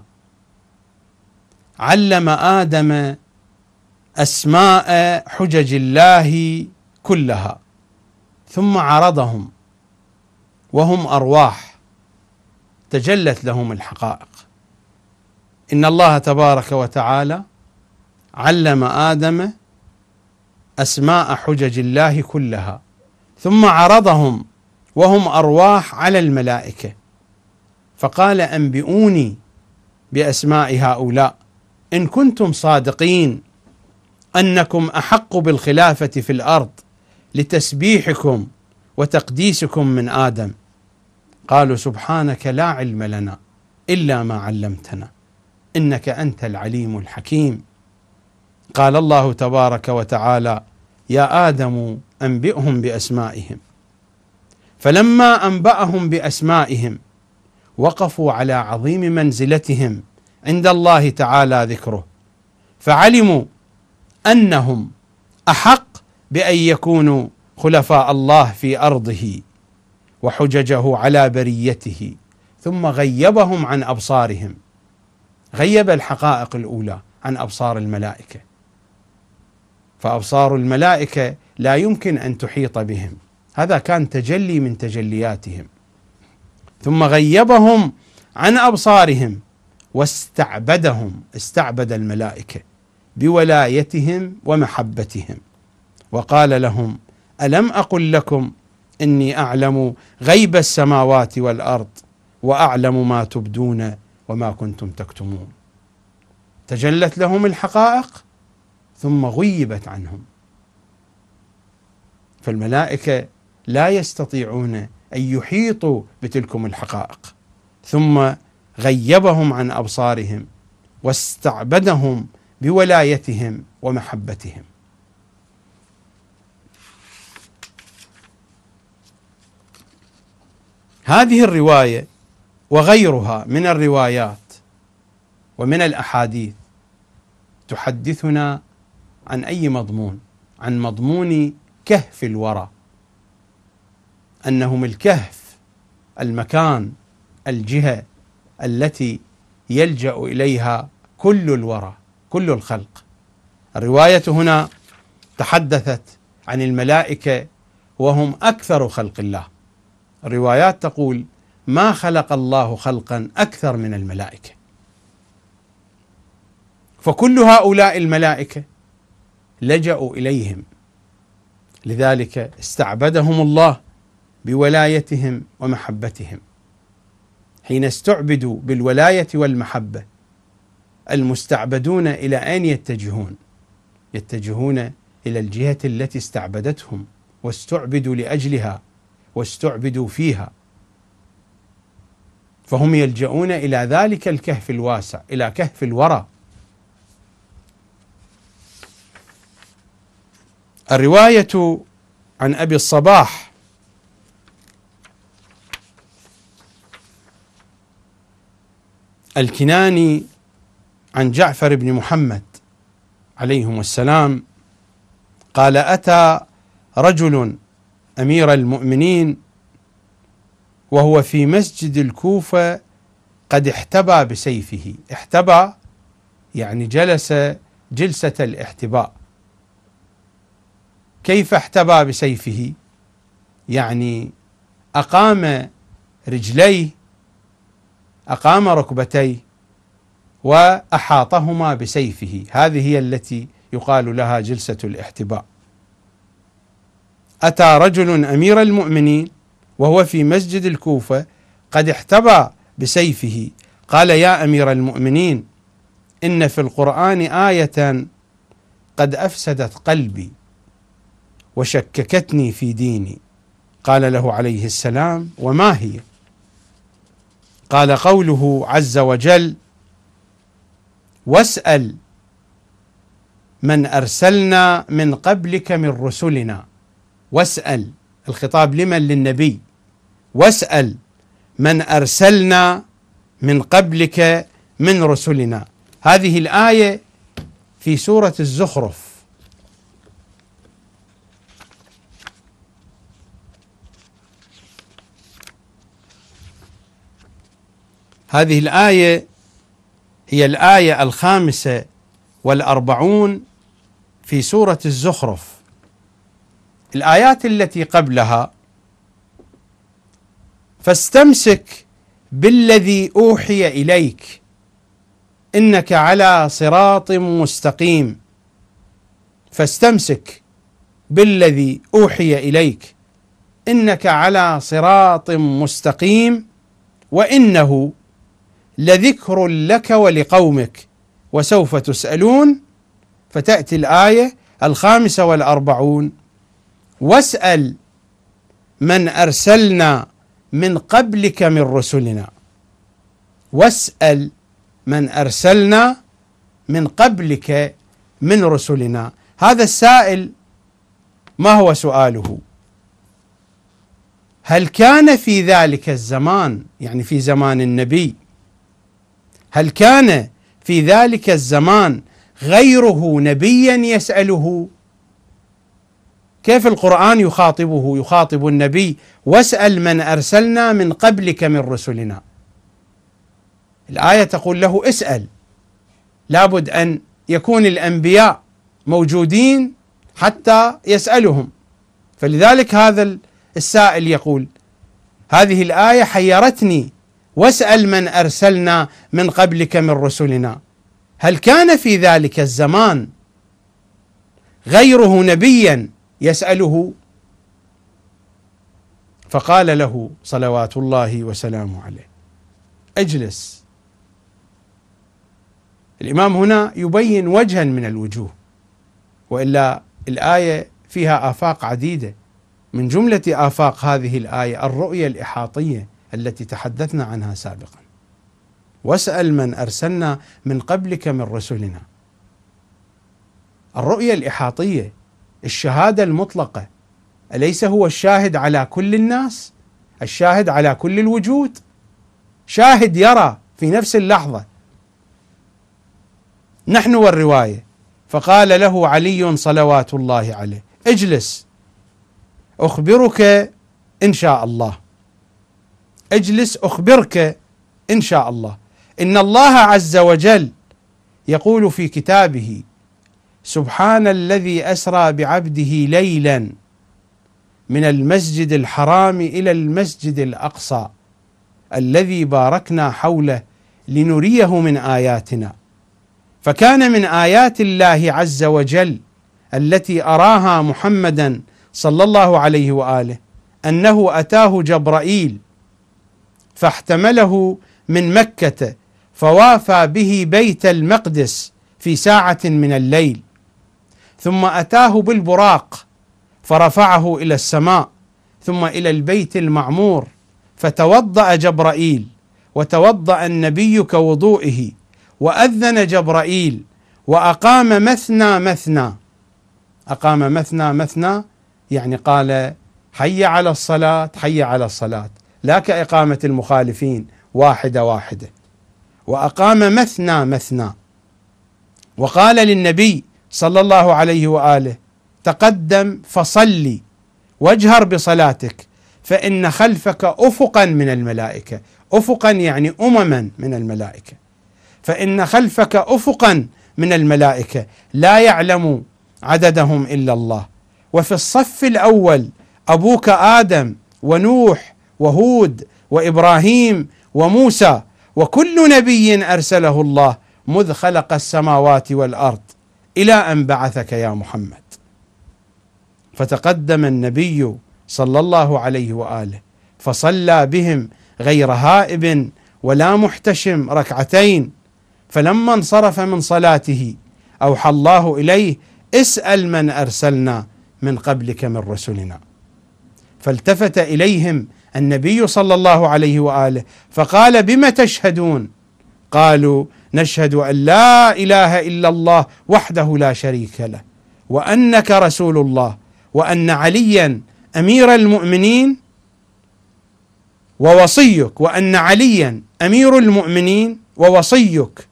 علم آدم أسماء حجج الله كلها ثم عرضهم وهم أرواح تجلت لهم الحقائق. إن الله تبارك وتعالى علم آدم أسماء حجج الله كلها ثم عرضهم وهم أرواح على الملائكة، فقال: أنبئوني بأسماء هؤلاء إن كنتم صادقين أنكم أحق بالخلافة في الأرض لتسبيحكم وتقديسكم من آدم. قالوا: سبحانك لا علم لنا إلا ما علمتنا إنك أنت العليم الحكيم. قال الله تبارك وتعالى: يا آدم أنبئهم بأسمائهم. فلما أنبأهم بأسمائهم وقفوا على عظيم منزلتهم عند الله تعالى ذكره، فعلموا أنهم أحق بأن يكونوا خلفاء الله في أرضه وحججه على بريته، ثم غيبهم عن أبصارهم، غيب الحقائق الأولى عن أبصار الملائكة، فأبصار الملائكة لا يمكن أن تحيط بهم، هذا كان تجلي من تجلياتهم. ثم غيبهم عن أبصارهم واستعبدهم، استعبد الملائكة بولايتهم ومحبتهم، وقال لهم: ألم أقل لكم إني أعلم غيب السماوات والأرض وأعلم ما تبدون وما كنتم تكتمون. تجلت لهم الحقائق ثم غيبت عنهم، فالملائكة لا يستطيعون أن يحيطوا بتلكم الحقائق، ثم غيبهم عن أبصارهم واستعبدهم بولايتهم ومحبتهم. هذه الرواية وغيرها من الروايات ومن الأحاديث تحدثنا عن أي مضمون؟ عن مضمون كهف الورى، أنهم الكهف، المكان، الجهة التي يلجأ إليها كل الورى، كل الخلق. الرواية هنا تحدثت عن الملائكة وهم أكثر خلق الله. الروايات تقول: ما خلق الله خلقا أكثر من الملائكة، فكل هؤلاء الملائكة لجأوا إليهم، لذلك استعبدهم الله بولايتهم ومحبتهم. حين استعبدوا بالولاية والمحبة، المستعبدون إلى أين يتجهون؟ يتجهون إلى الجهة التي استعبدتهم واستعبدوا لأجلها واستعبدوا فيها، فهم يلجؤون إلى ذلك الكهف الواسع، إلى كهف الورى. الرواية عن أبي الصباح الكناني عن جعفر بن محمد عليهم السلام قال: أتى رجل أمير المؤمنين وهو في مسجد الكوفة قد احتبى بسيفه. احتبى يعني جلس جلسة الاحتباء. كيف احتبى بسيفه؟ يعني أقام رجليه، أقام ركبتيه وأحاطهما بسيفه، هذه هي التي يقال لها جلسة الاحتباء. أتى رجل أمير المؤمنين وهو في مسجد الكوفة قد احتبى بسيفه، قال: يا أمير المؤمنين، إن في القرآن آية قد أفسدت قلبي وشككتني في ديني. قال له عليه السلام: وما هي؟ قال: قوله عز وجل: واسأل من أرسلنا من قبلك من رسلنا. واسأل، الخطاب لمن؟ للنبي. واسأل من أرسلنا من قبلك من رسلنا. هذه الآية في سورة الزخرف. هذه الآية هي الآية 45 في سورة الزخرف. الآيات التي قبلها: فاستمسك بالذي أوحي إليك إنك على صراط مستقيم. فاستمسك بالذي أوحي إليك إنك على صراط مستقيم وإنه لذكر لك ولقومك وسوف تسألون. فتأتي الآية 45: واسأل من أرسلنا من قبلك من رسلنا. واسأل من أرسلنا من قبلك من رسلنا. هذا السائل ما هو سؤاله؟ هل كان في ذلك الزمان، يعني في زمان النبي، هل كان في ذلك الزمان غيره نبيا يسأله؟ كيف القرآن يخاطبه، يخاطب النبي: واسأل من أرسلنا من قبلك من رسلنا؟ الآية تقول له: اسأل. لابد أن يكون الأنبياء موجودين حتى يسألهم. فلذلك هذا السائل يقول: هذه الآية حيرتني، واسأل من أرسلنا من قبلك من رسلنا. هل كان في ذلك الزمان غيره نبيا يسأله؟ فقال له صلوات الله وسلامه عليه: اجلس. الإمام هنا يبين وجها من الوجوه، وإلا الآية فيها آفاق عديدة. من جملة آفاق هذه الآية الرؤية الإحاطية التي تحدثنا عنها سابقا: واسأل من أرسلنا من قبلك من رسلنا. الرؤية الإحاطية، الشهادة المطلقة، أليس هو الشاهد على كل الناس؟ الشاهد على كل الوجود، شاهد يرى في نفس اللحظة. نحن والرواية. فقال له علي صلوات الله عليه: اجلس أخبرك إن شاء الله. اجلس أخبرك إن شاء الله. إن الله عز وجل يقول في كتابه: سبحان الذي أسرى بعبده ليلا من المسجد الحرام إلى المسجد الأقصى الذي باركنا حوله لنريه من آياتنا. فكان من آيات الله عز وجل التي أراها محمدا صلى الله عليه وآله أنه أتاه جبرائيل فاحتمله من مكة فوافى به بيت المقدس في ساعة من الليل، ثم أتاه بالبراق فرفعه إلى السماء ثم إلى البيت المعمور، فتوضأ جبرائيل وتوضأ النبي كوضوئه، وأذن جبرائيل وأقام مثنى مثنى. أقام مثنى مثنى يعني قال: حي على الصلاة، حي على الصلاة، لا كإقامة المخالفين واحدة واحدة. وأقام مثنى مثنى، وقال للنبي صلى الله عليه وآله: تقدم فصلي واجهر بصلاتك فإن خلفك أفقا من الملائكة. أفقا يعني أمما من الملائكة. فإن خلفك أفقا من الملائكة لا يعلم عددهم إلا الله. وفي الصف الأول أبوك آدم ونوح وهود وإبراهيم وموسى وكل نبي أرسله الله مذ خلق السماوات والأرض إلى أن بعثك يا محمد. فتقدم النبي صلى الله عليه وآله فصلى بهم غير هائب ولا محتشم ركعتين، فلما انصرف من صلاته أوحى الله إليه اسأل من أرسلنا من قبلك من رسلنا. فالتفت إليهم النبي صلى الله عليه وآله فقال: بم تشهدون؟ قالوا: نشهد أن لا إله إلا الله وحده لا شريك له، وأنك رسول الله، وأن عليا أمير المؤمنين ووصيك، وأن عليا أمير المؤمنين ووصيك.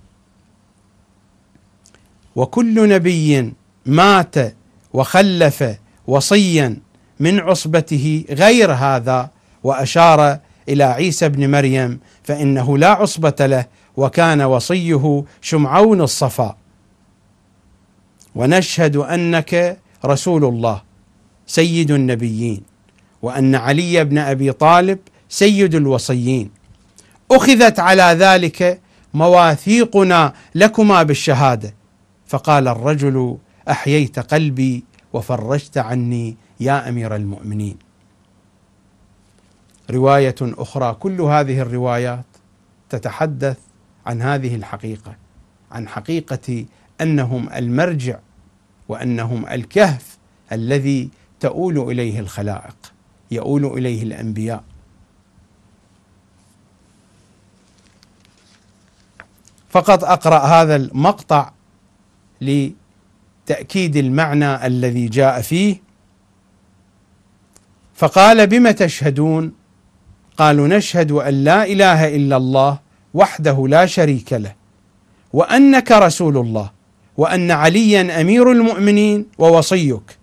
وكل نبي مات وخلف وصيا من عصبته غير هذا، وأشار إلى عيسى بن مريم فإنه لا عصبة له، وكان وصيه شمعون الصفا. ونشهد أنك رسول الله سيد النبيين، وأن علي بن أبي طالب سيد الوصيين. أخذت على ذلك مواثيقنا لكما بالشهادة. فقال الرجل: أحييت قلبي وفرجت عني يا أمير المؤمنين. رواية أخرى، كل هذه الروايات تتحدث عن هذه الحقيقة، عن حقيقة أنهم المرجع وأنهم الكهف الذي تؤول إليه الخلائق، يؤول إليه الأنبياء. فقط أقرأ هذا المقطع لتأكيد المعنى الذي جاء فيه. فقال: بم تشهدون؟ قالوا: نشهد أن لا إله إلا الله وحده لا شريك له، وأنك رسول الله، وأن عليا أمير المؤمنين ووصيك.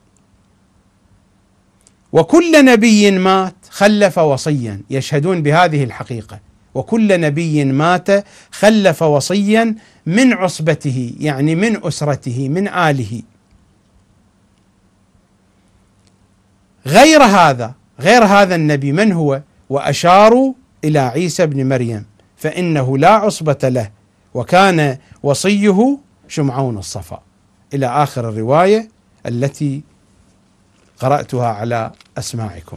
وكل نبي مات خلف وصيا، يشهدون بهذه الحقيقة، وكل نبي مات خلف وصيا من عصبته، يعني من أسرته من آله. غير هذا النبي من هو؟ وأشاروا إلى عيسى بن مريم فإنه لا عصبة له، وكان وصيه شمعون الصفا، إلى آخر الرواية التي قرأتها على أسماعكم.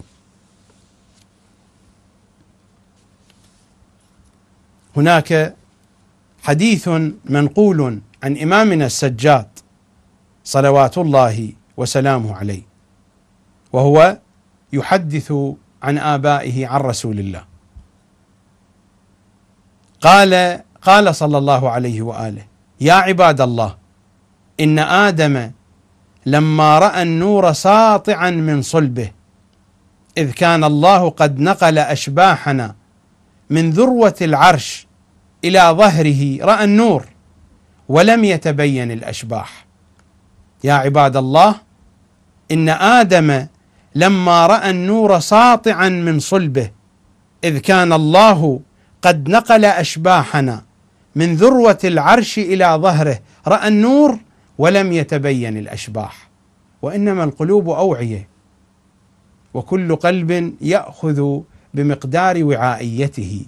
هناك حديث منقول عن إمامنا السجاد صلوات الله وسلامه عليه، وهو يحدث عن آبائه عن رسول الله. قال صلى الله عليه وآله: يا عباد الله، إن آدم لما رأى النور ساطعا من صلبه، إذ كان الله قد نقل أشباحنا من ذروة العرش إلى ظهره، رأى النور ولم يتبين الأشباح. يا عباد الله، إن آدم لما رأى النور ساطعا من صلبه، إذ كان الله قد نقل أشباحنا من ذروة العرش إلى ظهره، رأى النور ولم يتبين الأشباح. وإنما القلوب أوعية، وكل قلب يأخذ بمقدار وعائيته.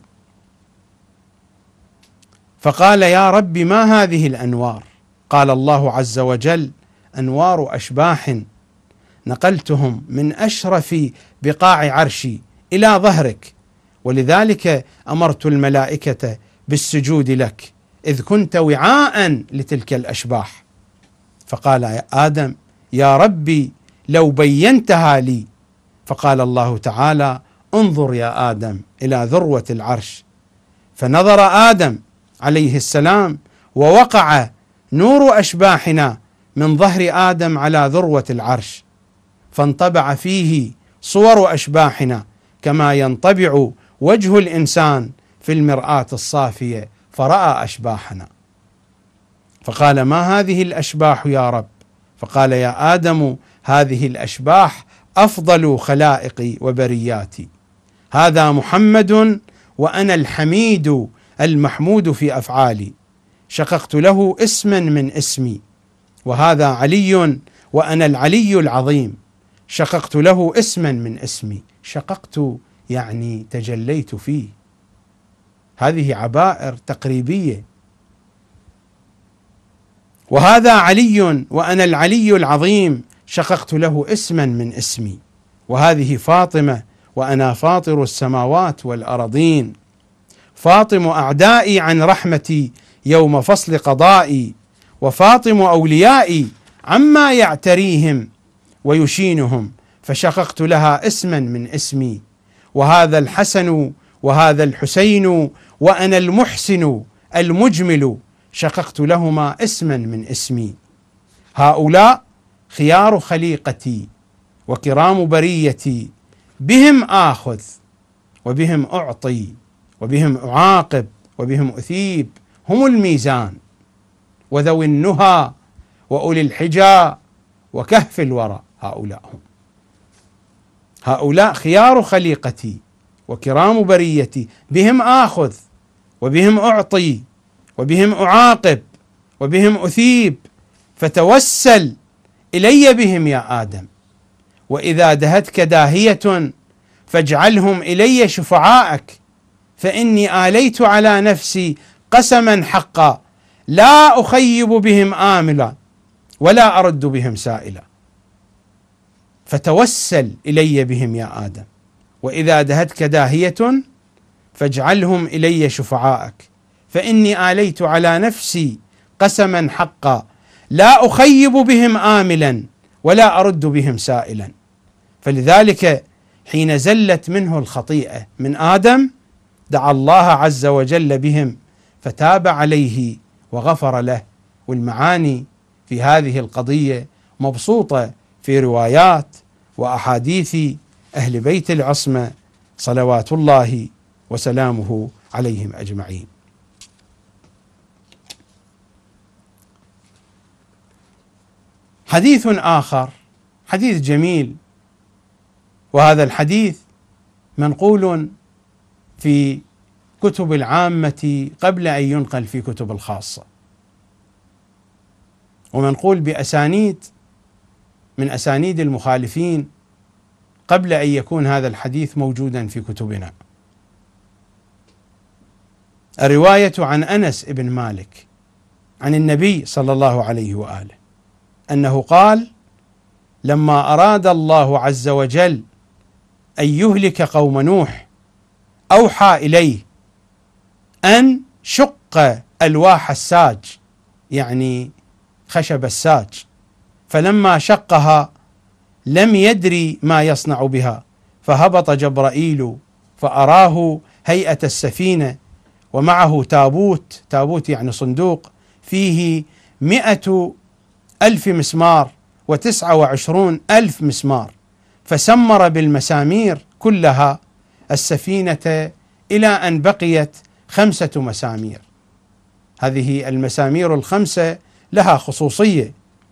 فقال: يا رب، ما هذه الأنوار؟ قال الله عز وجل: أنوار أشباح نقلتهم من أشرف بقاع عرشي إلى ظهرك، ولذلك أمرت الملائكة بالسجود لك، إذ كنت وعاء لتلك الأشباح. فقال يا آدم: يا ربي، لو بينتها لي. فقال الله تعالى: انظر يا آدم إلى ذروة العرش. فنظر آدم عليه السلام، ووقع نور أشباحنا من ظهر آدم على ذروة العرش، فانطبع فيه صور أشباحنا كما ينطبع وجه الإنسان في المرآة الصافية، فرأى أشباحنا. فقال: ما هذه الأشباح يا رب؟ فقال: يا آدم، هذه الأشباح أفضل خلائقي وبرياتي، هذا محمد وأنا الحميد المحمود في أفعالي، شققت له اسما من اسمي. وهذا علي وأنا العلي العظيم، شققت له اسما من اسمي. شققت يعني تجليت فيه. هذه عبائر تقريبية. وهذا علي وأنا العلي العظيم، شققت له اسما من اسمي. وهذه فاطمة وأنا فاطر السماوات والأرضين، فاطم أعدائي عن رحمتي يوم فصل قضائي، وفاطم أوليائي عما يعتريهم ويشينهم، فشققت لها اسما من اسمي، وهذا الحسن وهذا الحسين وأنا المحسن المجمل، شققت لهما اسما من اسمي. هؤلاء خيار خليقتي وكرام بريتي، بهم آخذ وبهم أعطي وبهم أعاقب وبهم أثيب، هم الميزان وذوي النهى وأولي الحجى وكهف الورى. هؤلاء خيار خليقتي وكرام بريتي، بهم آخذ وبهم أعطي وبهم أعاقب وبهم أثيب، فتوسل إلي بهم يا آدم، وإذا دهتك داهية فاجعلهم إلي شفعاءك، فإني آليت على نفسي قسما حقا، لا أخيب بهم آملا ولا أرد بهم سائلا. فتوسل إلي بهم يا آدم، وإذا دهتك داهية فاجعلهم إلي شفعاءك، فإني آليت على نفسي قسما حقا، لا أخيب بهم آملا ولا أرد بهم سائلا. فلذلك حين زلت منه الخطيئة من آدم دعا الله عز وجل بهم فتاب عليه وغفر له. والمعاني في هذه القضية مبسوطة في روايات وأحاديث أهل بيت العصمة صلوات الله وسلامه عليهم أجمعين. حديث آخر، حديث جميل، وهذا الحديث منقول في كتب العامة قبل أن ينقل في كتب الخاصة، ومنقول بأسانيد من أسانيد المخالفين قبل أن يكون هذا الحديث موجودا في كتبنا. الرواية عن أنس بن مالك عن النبي صلى الله عليه وآله أنه قال: لما أراد الله عز وجل أن يهلك قوم نوح أوحى إليه أن شق ألواح الساج، يعني خشب الساج، فلما شقها لم يدري ما يصنع بها، فهبط جبرائيل فأراه هيئة السفينة ومعه تابوت، تابوت يعني صندوق، فيه 100,000 مسمار و29,000 مسمار، فسمر بالمسامير كلها السفينة إلى أن بقيت 5 مسامير. هذه المسامير ال5 لها خصوصية،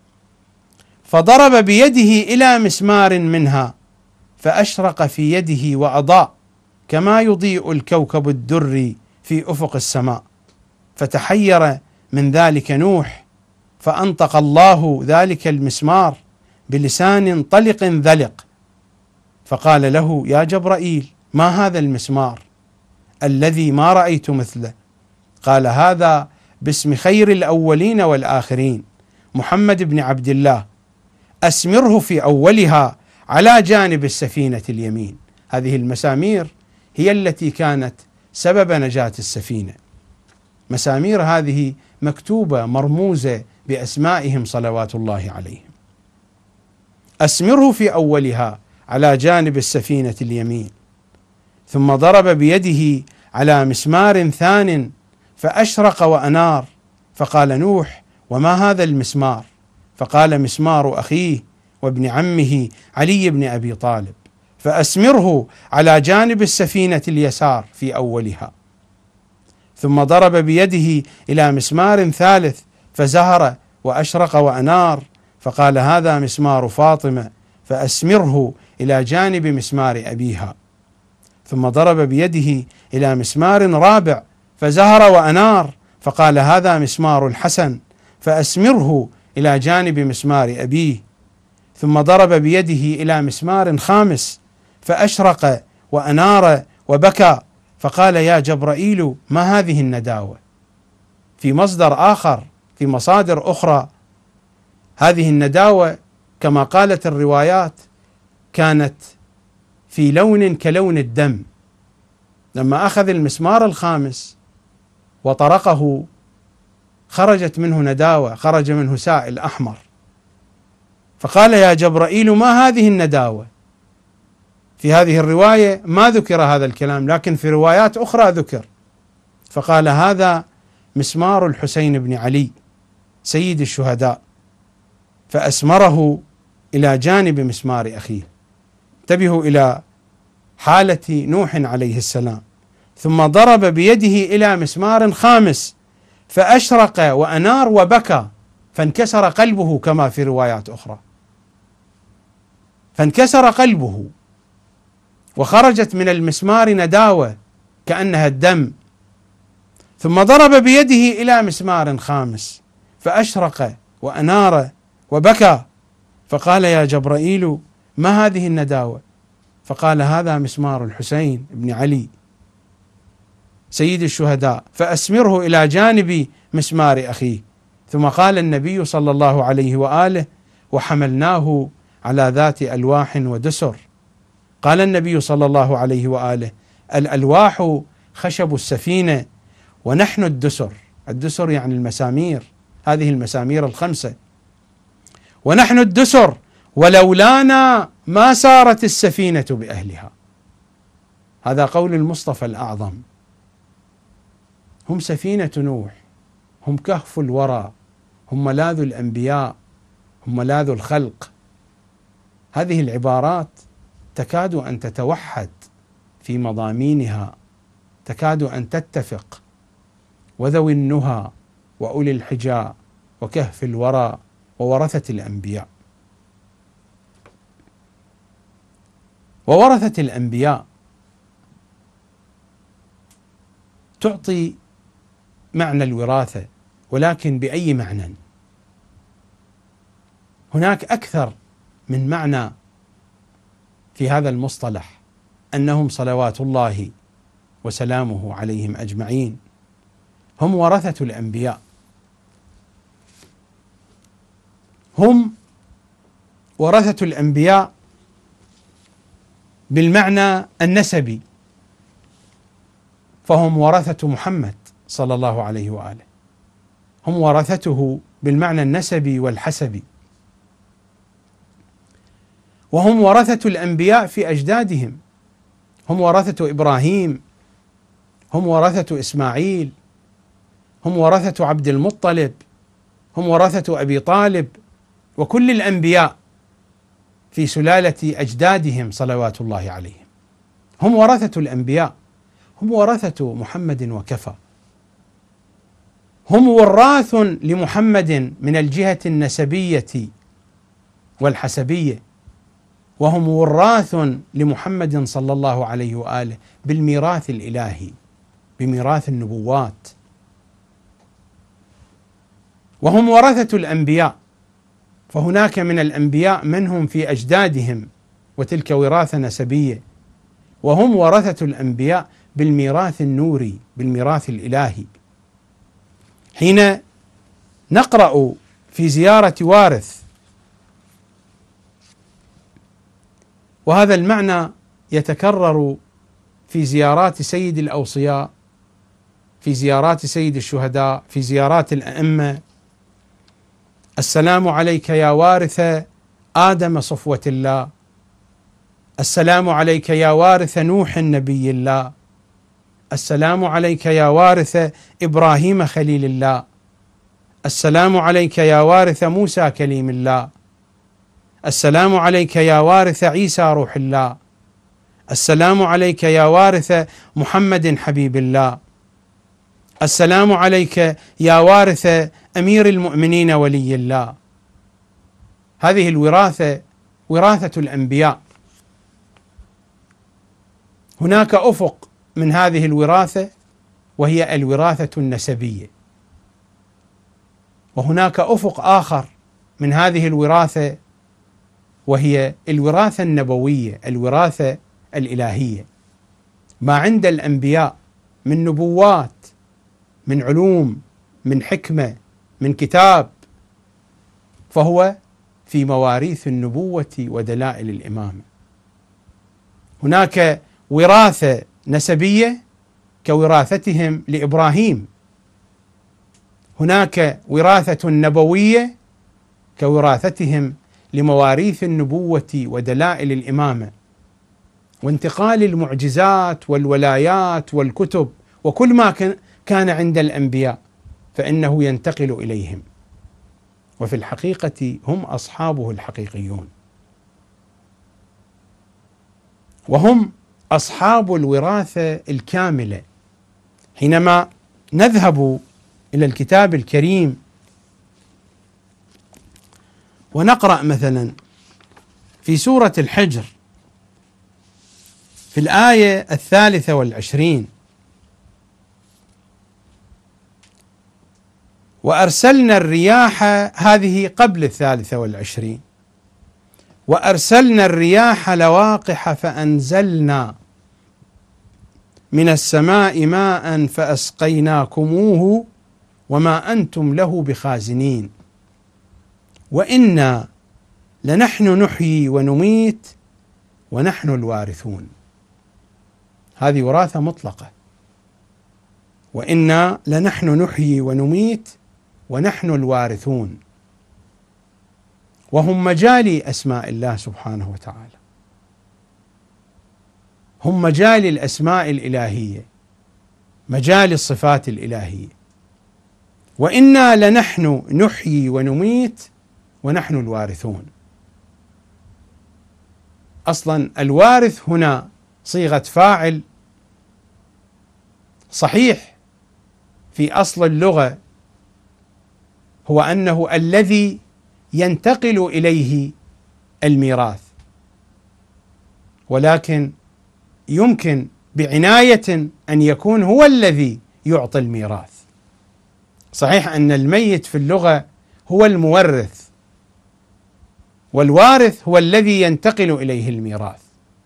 فضرب بيده إلى مسمار منها فأشرق في يده وأضاء كما يضيء الكوكب الدري في أفق السماء، فتحير من ذلك نوح، فأنطق الله ذلك المسمار بلسان طلق ذلق، فقال له: يا جبرائيل، ما هذا المسمار الذي ما رأيت مثله؟ قال: هذا باسم خير الأولين والآخرين محمد بن عبد الله، أسمره في أولها على جانب السفينة اليمين. هذه المسامير هي التي كانت سبب نجاة السفينة. مسامير هذه مكتوبة مرموزة بأسمائهم صلوات الله عليهم. أسمره في أولها على جانب السفينة اليمين، ثم ضرب بيده على مسمار ثان فأشرق وأنار، فقال نوح: وما هذا المسمار؟ فقال: مسمار أخيه وابن عمه علي بن أبي طالب، فأسمره على جانب السفينة اليسار في أولها. ثم ضرب بيده إلى مسمار ثالث فزهر وأشرق وأنار، فقال: هذا مسمار فاطمة، فأسمره إلى جانب مسمار أبيها. ثم ضرب بيده إلى مسمار رابع فزهر وأنار، فقال: هذا مسمار الحسن، فأسمره إلى جانب مسمار أبيه. ثم ضرب بيده إلى مسمار خامس فأشرق وأنار وبكى، فقال: يا جبرائيل، ما هذه النداوة؟ في مصدر آخر، في مصادر أخرى، هذه النداوة كما قالت الروايات كانت في لون كلون الدم. لما أخذ المسمار الخامس وطرقه خرجت منه نداوة، خرج منه سائل أحمر، فقال يا جبرائيل ما هذه النداوة؟ في هذه الرواية ما ذكر هذا الكلام، لكن في روايات أخرى ذكر. فقال هذا مسمار الحسين بن علي سيد الشهداء، فأسمره إلى جانب مسمار أخيه. انتبهوا إلى حالة نوح عليه السلام. ثم ضرب بيده إلى مسمار خامس فأشرق وأنار وبكى، فانكسر قلبه كما في روايات أخرى، فانكسر قلبه وخرجت من المسمار نداوة كأنها الدم. ثم ضرب بيده إلى مسمار خامس فأشرق وأنار وبكى، فقال يا جبرائيل ما هذه النداوة؟ فقال هذا مسمار الحسين بن علي سيد الشهداء، فأسمره إلى جانب مسمار أخيه. ثم قال النبي صلى الله عليه وآله وحملناه على ذات ألواح ودسر. قال النبي صلى الله عليه وآله الألواح خشب السفينة ونحن الدسر، الدسر يعني المسامير، هذه المسامير الخمسة، ونحن الدسر ولولانا ما سارت السفينة بأهلها. هذا قول المصطفى الأعظم. هم سفينة نوح، هم كهف الورى، هم ملاذ الأنبياء، هم ملاذ الخلق. هذه العبارات تكاد أن تتوحد في مضامينها، تكاد أن تتفق. وذوي النهى وأولي الحجاء وكهف الورى وورثة الأنبياء. وورثة الأنبياء تعطي معنى الوراثة، ولكن بأي معنى؟ هناك أكثر من معنى في هذا المصطلح، أنهم صلوات الله وسلامه عليهم أجمعين هم ورثة الأنبياء، هم ورثة الأنبياء بالمعنى النسبي، فهم ورثة محمد صلى الله عليه وآله، هم ورثته بالمعنى النسبي والحسبي، وهم ورثة الأنبياء في أجدادهم، هم ورثة إبراهيم، هم ورثة إسماعيل، هم ورثة عبد المطلب، هم ورثة أبي طالب، وكل الأنبياء في سلالة أجدادهم صلوات الله عليهم. هم ورثة الأنبياء، هم ورثة محمد وكفى، هم وراث لمحمد من الجهة النسبية والحسبية، وهم وراث لمحمد صلى الله عليه وآله بالميراث الإلهي، بميراث النبوات. وهم ورثة الأنبياء، فهناك من الأنبياء منهم في أجدادهم وتلك وراثة نسبية، وهم ورثة الأنبياء بالميراث النوري، بالميراث الإلهي. حين نقرأ في زيارة وارث، وهذا المعنى يتكرر في زيارات سيد الأوصياء، في زيارات سيد الشهداء، في زيارات الأئمة: السلام عليك يا وارث آدم صفوة الله، السلام عليك يا وارث نوح نبي الله، السلام عليك يا وارث إبراهيم خليل الله، السلام عليك يا وارث موسى كليم الله، السلام عليك يا وارث عيسى روح الله، السلام عليك يا وارث محمد حبيب الله، السلام عليك يا وارث أمير المؤمنين ولي الله. هذه الوراثة وراثة الأنبياء. هناك أفق من هذه الوراثة وهي الوراثة النسبية، وهناك أفق آخر من هذه الوراثة وهي الوراثة النبوية، الوراثة الإلهية. ما عند الأنبياء من نبوات، من علوم، من حكمة، من كتاب، فهو في مواريث النبوة ودلائل الإمامة. هناك وراثة نسبية كوراثتهم لإبراهيم، هناك وراثة نبوية كوراثتهم لمواريث النبوة ودلائل الإمامة وانتقال المعجزات والولايات والكتب وكل ما كان عند الأنبياء فإنه ينتقل إليهم، وفي الحقيقة هم أصحابه الحقيقيون، وهم أصحاب الوراثة الكاملة. حينما نذهب إلى الكتاب الكريم ونقرأ مثلا في سورة الحجر في الآية 23: وأرسلنا الرياح، هذه قبل 23: وأرسلنا الرياح لواقح فأنزلنا من السماء ماء فأسقيناكموه وما أنتم له بخازنين وإنا لنحن نحيي ونميت ونحن الوارثون. هذه وراثة مطلقة، وإنا لنحن نحيي ونميت ونحن الوارثون، وهم مجالي أسماء الله سبحانه وتعالى، هم مجال الأسماء الإلهية، مجال الصفات الإلهية. وإنا لنحن نحيي ونميت ونحن الوارثون. أصلا الوارث هنا صيغة فاعل، صحيح في أصل اللغة هو أنه الذي ينتقل إليه الميراث، ولكن يمكن بعناية أن يكون هو الذي يعطي الميراث. صحيح أن الميت في اللغة هو المورث، والوارث هو الذي ينتقل إليه الميراث،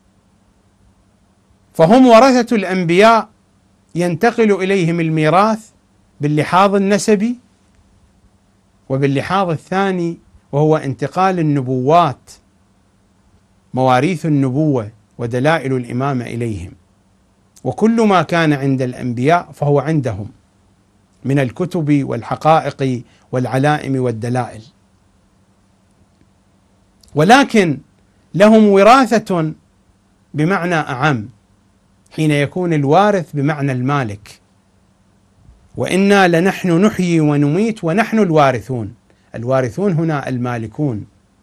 فهم ورثة الأنبياء ينتقل إليهم الميراث باللحاظ النسبي، وباللحاظ الثاني وهو انتقال النبوات، مواريث النبوة ودلائل الإمامة إليهم، وكل ما كان عند الأنبياء فهو عندهم من الكتب والحقائق والعلائم والدلائل، ولكن لهم وراثة بمعنى أعم حين يكون الوارث بمعنى المالك. وإنا لنحن نحيي ونميت ونحن الوارثون. الوارثون هنا المالكون،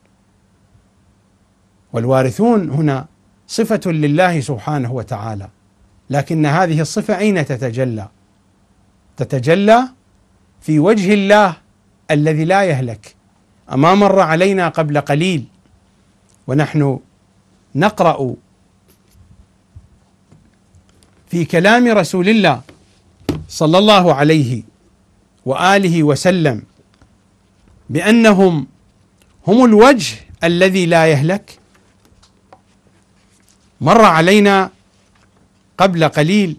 والوارثون هنا صفة لله سبحانه وتعالى، لكن هذه الصفة أين تتجلى؟ تتجلى في وجه الله الذي لا يهلك. أما مر علينا قبل قليل ونحن نقرأ في كلام رسول الله صلى الله عليه وآله وسلم بأنهم هم الوجه الذي لا يهلك؟ مر علينا قبل قليل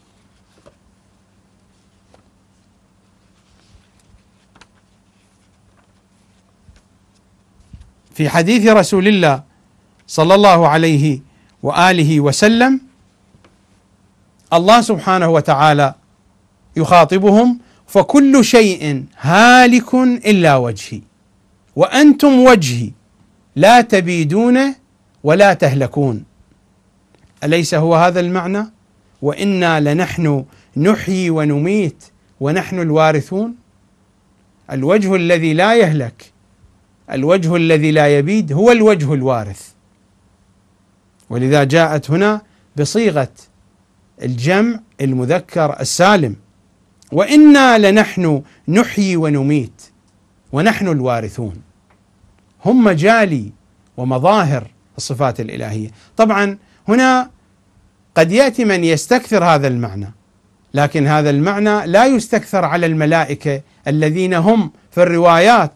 في حديث رسول الله صلى الله عليه وآله وسلم الله سبحانه وتعالى يخاطبهم: فكل شيء هالك إلا وجهي وأنتم وجهي لا تبيدون ولا تهلكون. أليس هو هذا المعنى؟ وإنا لنحن نحيي ونميت ونحن الوارثون. الوجه الذي لا يهلك، الوجه الذي لا يبيد هو الوجه الوارث، ولذا جاءت هنا بصيغة الجمع المذكر السالم: وإنا لنحن نحيي ونميت ونحن الوارثون. هم مجالي ومظاهر الصفات الإلهية. طبعا هنا قد يأتي من يستكثر هذا المعنى، لكن هذا المعنى لا يستكثر على الملائكة الذين هم في الروايات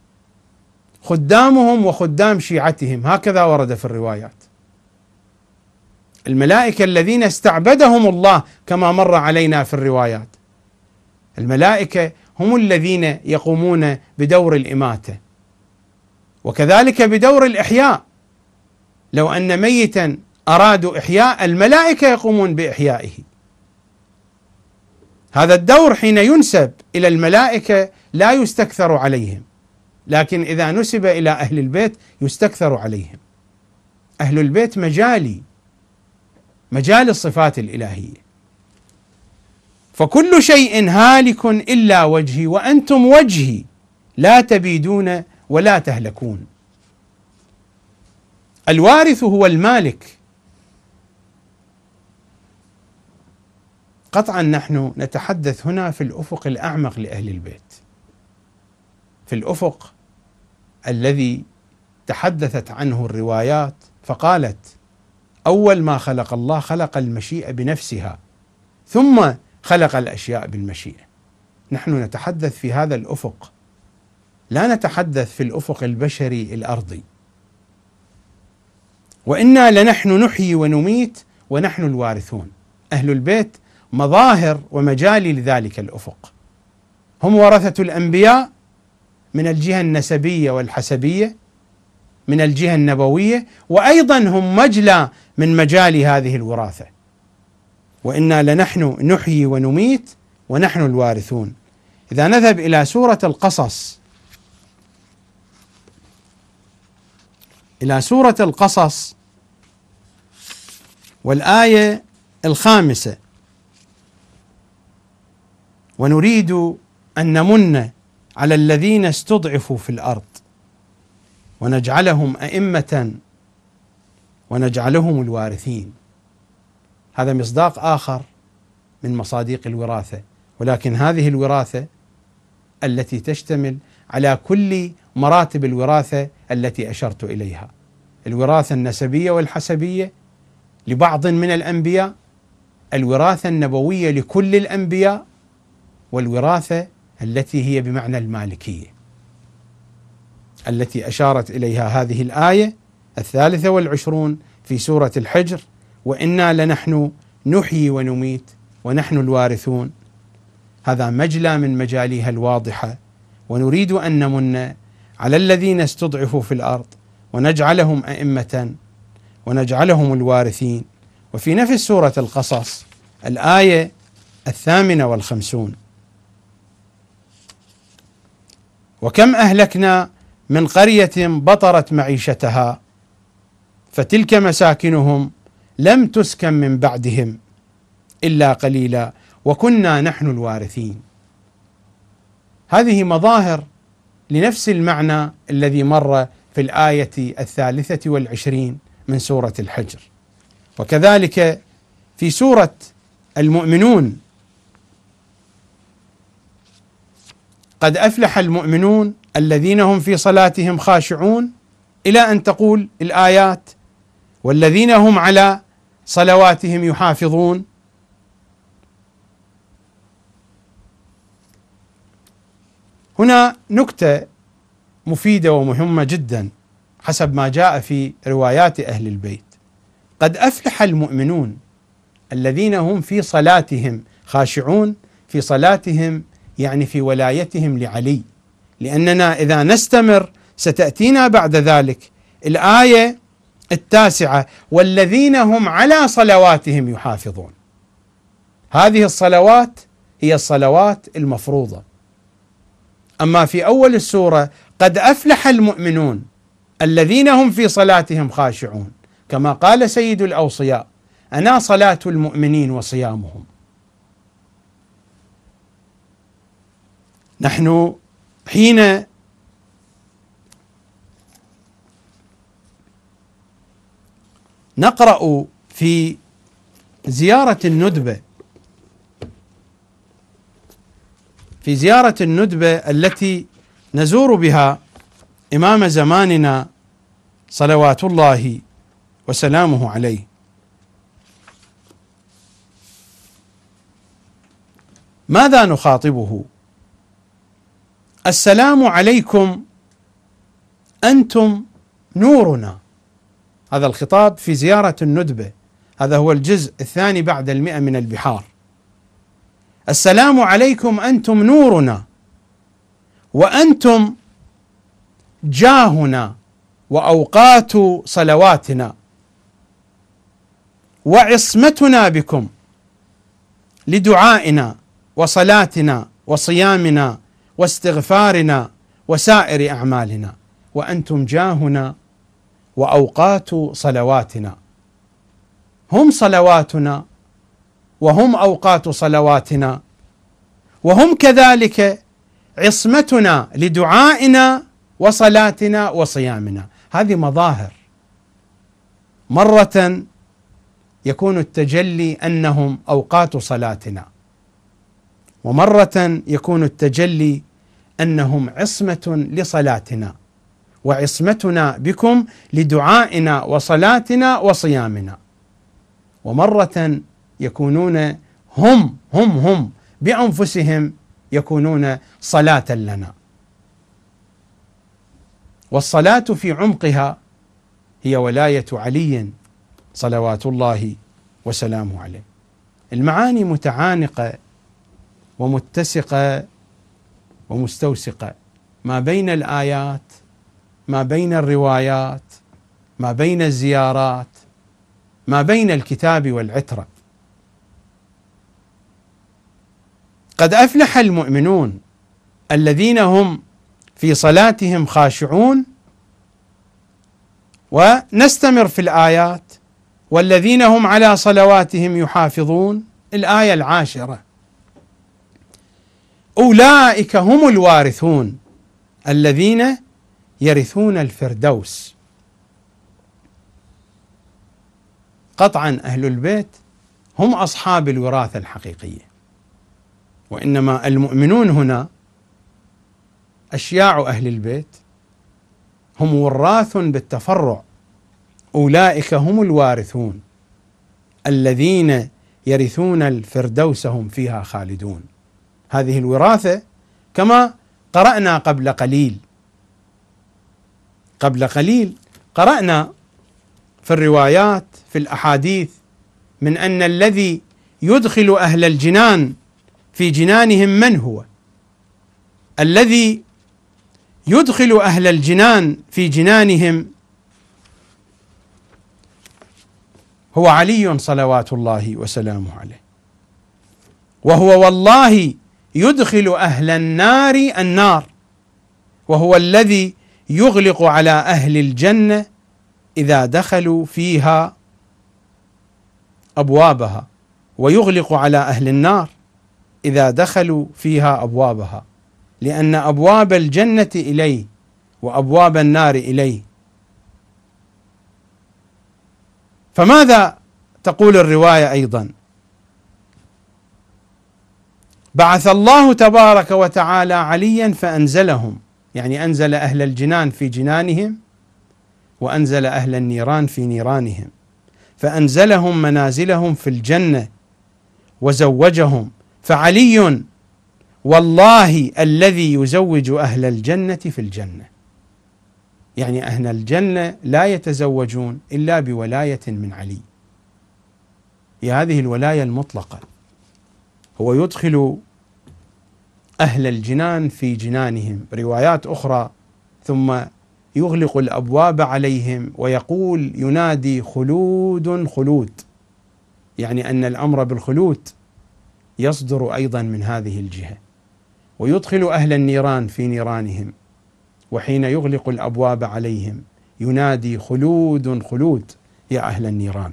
خدامهم وخدام شيعتهم، هكذا ورد في الروايات. الملائكة الذين استعبدهم الله كما مر علينا في الروايات، الملائكة هم الذين يقومون بدور الإماتة وكذلك بدور الإحياء. لو أن ميتا أرادوا إحياء، الملائكة يقومون بإحيائه. هذا الدور حين ينسب إلى الملائكة لا يستكثر عليهم، لكن إذا نسب إلى أهل البيت يستكثر عليهم. أهل البيت مجال الصفات الإلهية. فكل شيء هالك إلا وجهي وأنتم وجهي لا تبيدون ولا تهلكون. الوارث هو المالك. قطعا نحن نتحدث هنا في الأفق الأعمق لأهل البيت، في الأفق الذي تحدثت عنه الروايات فقالت: أول ما خلق الله خلق المشيئة بنفسها ثم خلق الأشياء بالمشيئة. نحن نتحدث في هذا الأفق، لا نتحدث في الأفق البشري الأرضي. وإنا لنحن نحيي ونميت ونحن الوارثون. أهل البيت مظاهر ومجالي لذلك الأفق، هم ورثة الأنبياء من الجهة النسبية والحسبية، من الجهة النبوية، وأيضا هم مجلى من مجال هذه الوراثة. وإنا لنحن نحيي ونميت ونحن الوارثون. إذا نذهب إلى سورة القصص، والآية 5: ونريد أن نمن على الذين استضعفوا في الأرض ونجعلهم أئمة ونجعلهم الوارثين. هذا مصداق آخر من مصادق الوراثة، ولكن هذه الوراثة التي تشتمل على كل مراتب الوراثة التي أشرت إليها: الوراثة النسبية والحسبية لبعض من الأنبياء، الوراثة النبوية لكل الأنبياء، والوراثة التي هي بمعنى المالكية التي أشارت إليها هذه الآية 23 في سورة الحجر: وإنا لنحن نحيي ونميت ونحن الوارثون. هذا مجلى من مجاليها الواضحة. ونريد أن نمن على الذين استضعفوا في الأرض ونجعلهم أئمة ونجعلهم الوارثين. وفي نفس سورة القصص الآية 58: وكم أهلكنا من قرية بطرت معيشتها فتلك مساكنهم لم تسكن من بعدهم إلا قليلا وكنا نحن الوارثين. هذه مظاهر لنفس المعنى الذي مر في الآية 23 من سورة الحجر. وكذلك في سورة المؤمنون: قد أفلح المؤمنون الذين هم في صلاتهم خاشعون، إلى أن تقول الآيات: والذين هم على صلواتهم يحافظون. هنا نكتة مفيدة ومهمة جدا حسب ما جاء في روايات أهل البيت: قد أفلح المؤمنون الذين هم في صلاتهم خاشعون. في صلاتهم يعني في ولايتهم لعلي، لأننا إذا نستمر ستأتينا بعد ذلك الآية 9: والذين هم على صلواتهم يحافظون. هذه الصلوات هي الصلوات المفروضة. أما في أول السورة: قد أفلح المؤمنون الذين هم في صلاتهم خاشعون، كما قال سيد الأوصياء: أنا صلاة المؤمنين وصيامهم. نحن حين نقرأ في زيارة الندبة التي نزور بها إمام زماننا صلوات الله وسلامه عليه، ماذا نخاطبه؟ السلام عليكم أنتم نورنا. هذا الخطاب في زيارة الندبة، هذا هو الجزء 2 بعد 100 من البحار. السلام عليكم أنتم نورنا وأنتم جاهنا وأوقات صلواتنا وعصمتنا بكم لدعائنا وصلاتنا وصيامنا واستغفارنا وسائر أعمالنا، وأنتم جاهنا وأوقات صلواتنا. هم صلواتنا وهم أوقات صلواتنا، وهم كذلك عصمتنا لدعائنا وصلاتنا وصيامنا. هذه مظاهر. مرة يكون التجلي أنهم أوقات صلاتنا، ومرة يكون التجلي أنهم عصمة لصلاتنا، وعصمتنا بكم لدعائنا وصلاتنا وصيامنا. ومرة يكونون هم بأنفسهم يكونون صلاة لنا. والصلاة في عمقها هي ولاية علي صلوات الله وسلامه عليه. المعاني متعانقة ومتسقة ومستوسقة ما بين الآيات، ما بين الروايات، ما بين الزيارات، ما بين الكتاب والعترة. قد أفلح المؤمنون الذين هم في صلاتهم خاشعون. ونستمر في الآيات: والذين هم على صلواتهم يحافظون. الآية 10: أولئك هم الوارثون الذين يرثون الفردوس. قطعا أهل البيت هم أصحاب الوراثة الحقيقية، وإنما المؤمنون هنا أشياع أهل البيت، هم وراث بالتفرع. أولئك هم الوارثون الذين يرثون الفردوس هم فيها خالدون. هذه الوراثة كما قرأنا قبل قليل قرأنا في الروايات في الأحاديث من أن الذي يدخل أهل الجنان في جنانهم من هو؟ الذي يدخل أهل الجنان في جنانهم هو علي صلوات الله وسلامه عليه، وهو والله يدخل أهل النار، وهو الذي يغلق على أهل الجنة إذا دخلوا فيها أبوابها، ويغلق على أهل النار إذا دخلوا فيها أبوابها، لأن أبواب الجنة إليه وأبواب النار إليه. فماذا تقول الرواية أيضا؟ بعث الله تبارك وتعالى عليا فأنزلهم، يعني أنزل أهل الجنان في جنانهم، وأنزل أهل النيران في نيرانهم، فأنزلهم منازلهم في الجنة وزوجهم. فعلي والله الذي يزوج أهل الجنة في الجنة، يعني أهل الجنة لا يتزوجون إلا بولاية من علي. هي هذه الولاية المطلقة. هو يدخل أهل الجنان في جنانهم، روايات أخرى، ثم يغلق الأبواب عليهم ويقول ينادي خلود خلود، يعني أن الأمر بالخلود يصدر أيضا من هذه الجهة. ويدخل أهل النيران في نيرانهم، وحين يغلق الأبواب عليهم ينادي خلود خلود يا أهل النيران.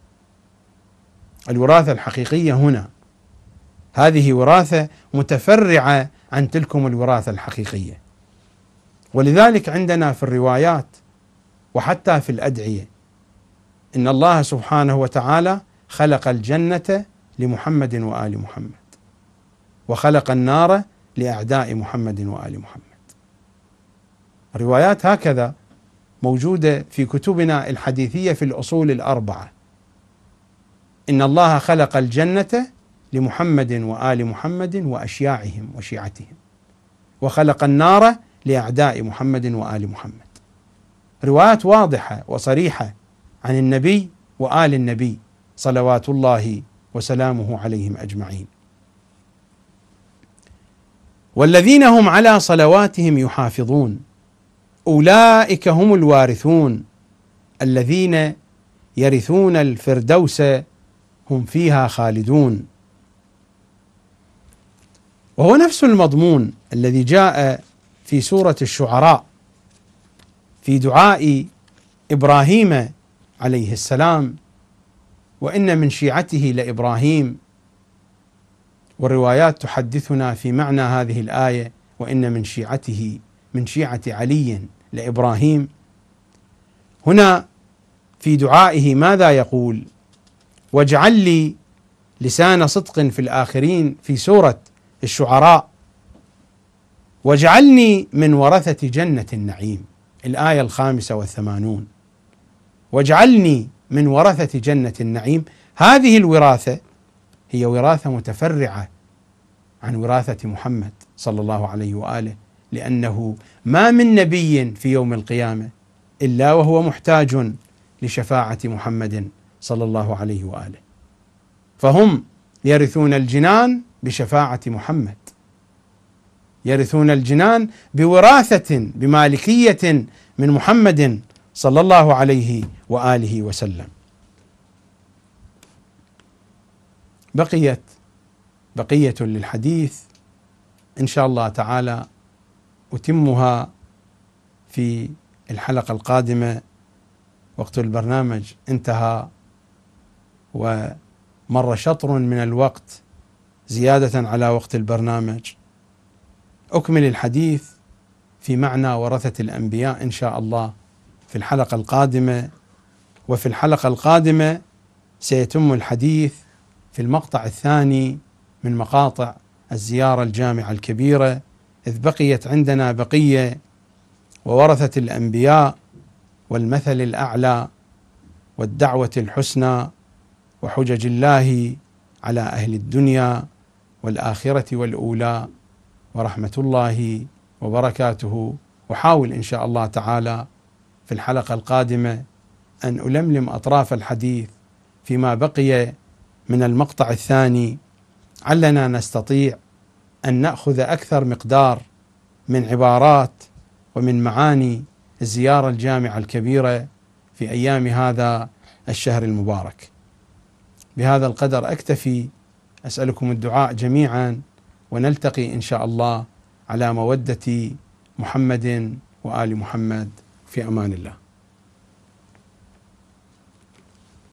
الوراثة الحقيقية هنا، هذه وراثة متفرعة عن تلكم الوراثة الحقيقية. ولذلك عندنا في الروايات وحتى في الأدعية إن الله سبحانه وتعالى خلق الجنة لمحمد وآل محمد، وخلق النار لأعداء محمد وآل محمد. روايات هكذا موجودة في كتبنا الحديثية في الأصول الأربعة. إن الله خلق الجنة لمحمد وآل محمد وأشياعهم وشيعتهم، وخلق النار لأعداء محمد وآل محمد. روايات واضحة وصريحة عن النبي وآل النبي صلوات الله وسلامه عليهم أجمعين. والذين هم على صلواتهم يحافظون أولئك هم الوارثون الذين يرثون الفردوس هم فيها خالدون. وهو نفس المضمون الذي جاء في سورة الشعراء في دعاء إبراهيم عليه السلام: وإن من شيعته لإبراهيم. والروايات تحدثنا في معنى هذه الآية: وإن من شيعته، من شيعة علي لإبراهيم. هنا في دعائه ماذا يقول؟ واجعل لي لسان صدق في الآخرين في سورة الشعراء، واجعلني من ورثة جنة النعيم، الآية 85. واجعلني من ورثة جنة النعيم. هذه الوراثة هي وراثة متفرعة عن وراثة محمد صلى الله عليه وآله، لأنه ما من نبي في يوم القيامة إلا وهو محتاج لشفاعة محمد صلى الله عليه وآله، فهم يرثون الجنان بشفاعة محمد، يرثون الجنان بوراثة بمالكية من محمد صلى الله عليه وآله وسلم. بقية للحديث إن شاء الله تعالى أتمها في الحلقة القادمة. وقت البرنامج انتهى ومر شطر من الوقت زيادة على وقت البرنامج. أكمل الحديث في معنى ورثة الأنبياء إن شاء الله في الحلقة القادمة. وفي الحلقة القادمة سيتم الحديث في المقطع الثاني من مقاطع الزيارة الجامعة الكبيرة، إذ بقيت عندنا بقية وورثة الأنبياء والمثل الأعلى والدعوة الحسنى وحجج الله على أهل الدنيا والآخرة والأولى ورحمة الله وبركاته. وحاول إن شاء الله تعالى في الحلقة القادمة أن ألملم أطراف الحديث فيما بقي من المقطع الثاني، علنا نستطيع أن نأخذ أكثر مقدار من عبارات ومن معاني الزيارة الجامعة الكبيرة في أيام هذا الشهر المبارك. بهذا القدر أكتفي، أسألكم الدعاء جميعا، ونلتقي إن شاء الله على مودة محمد وآل محمد، في أمان الله.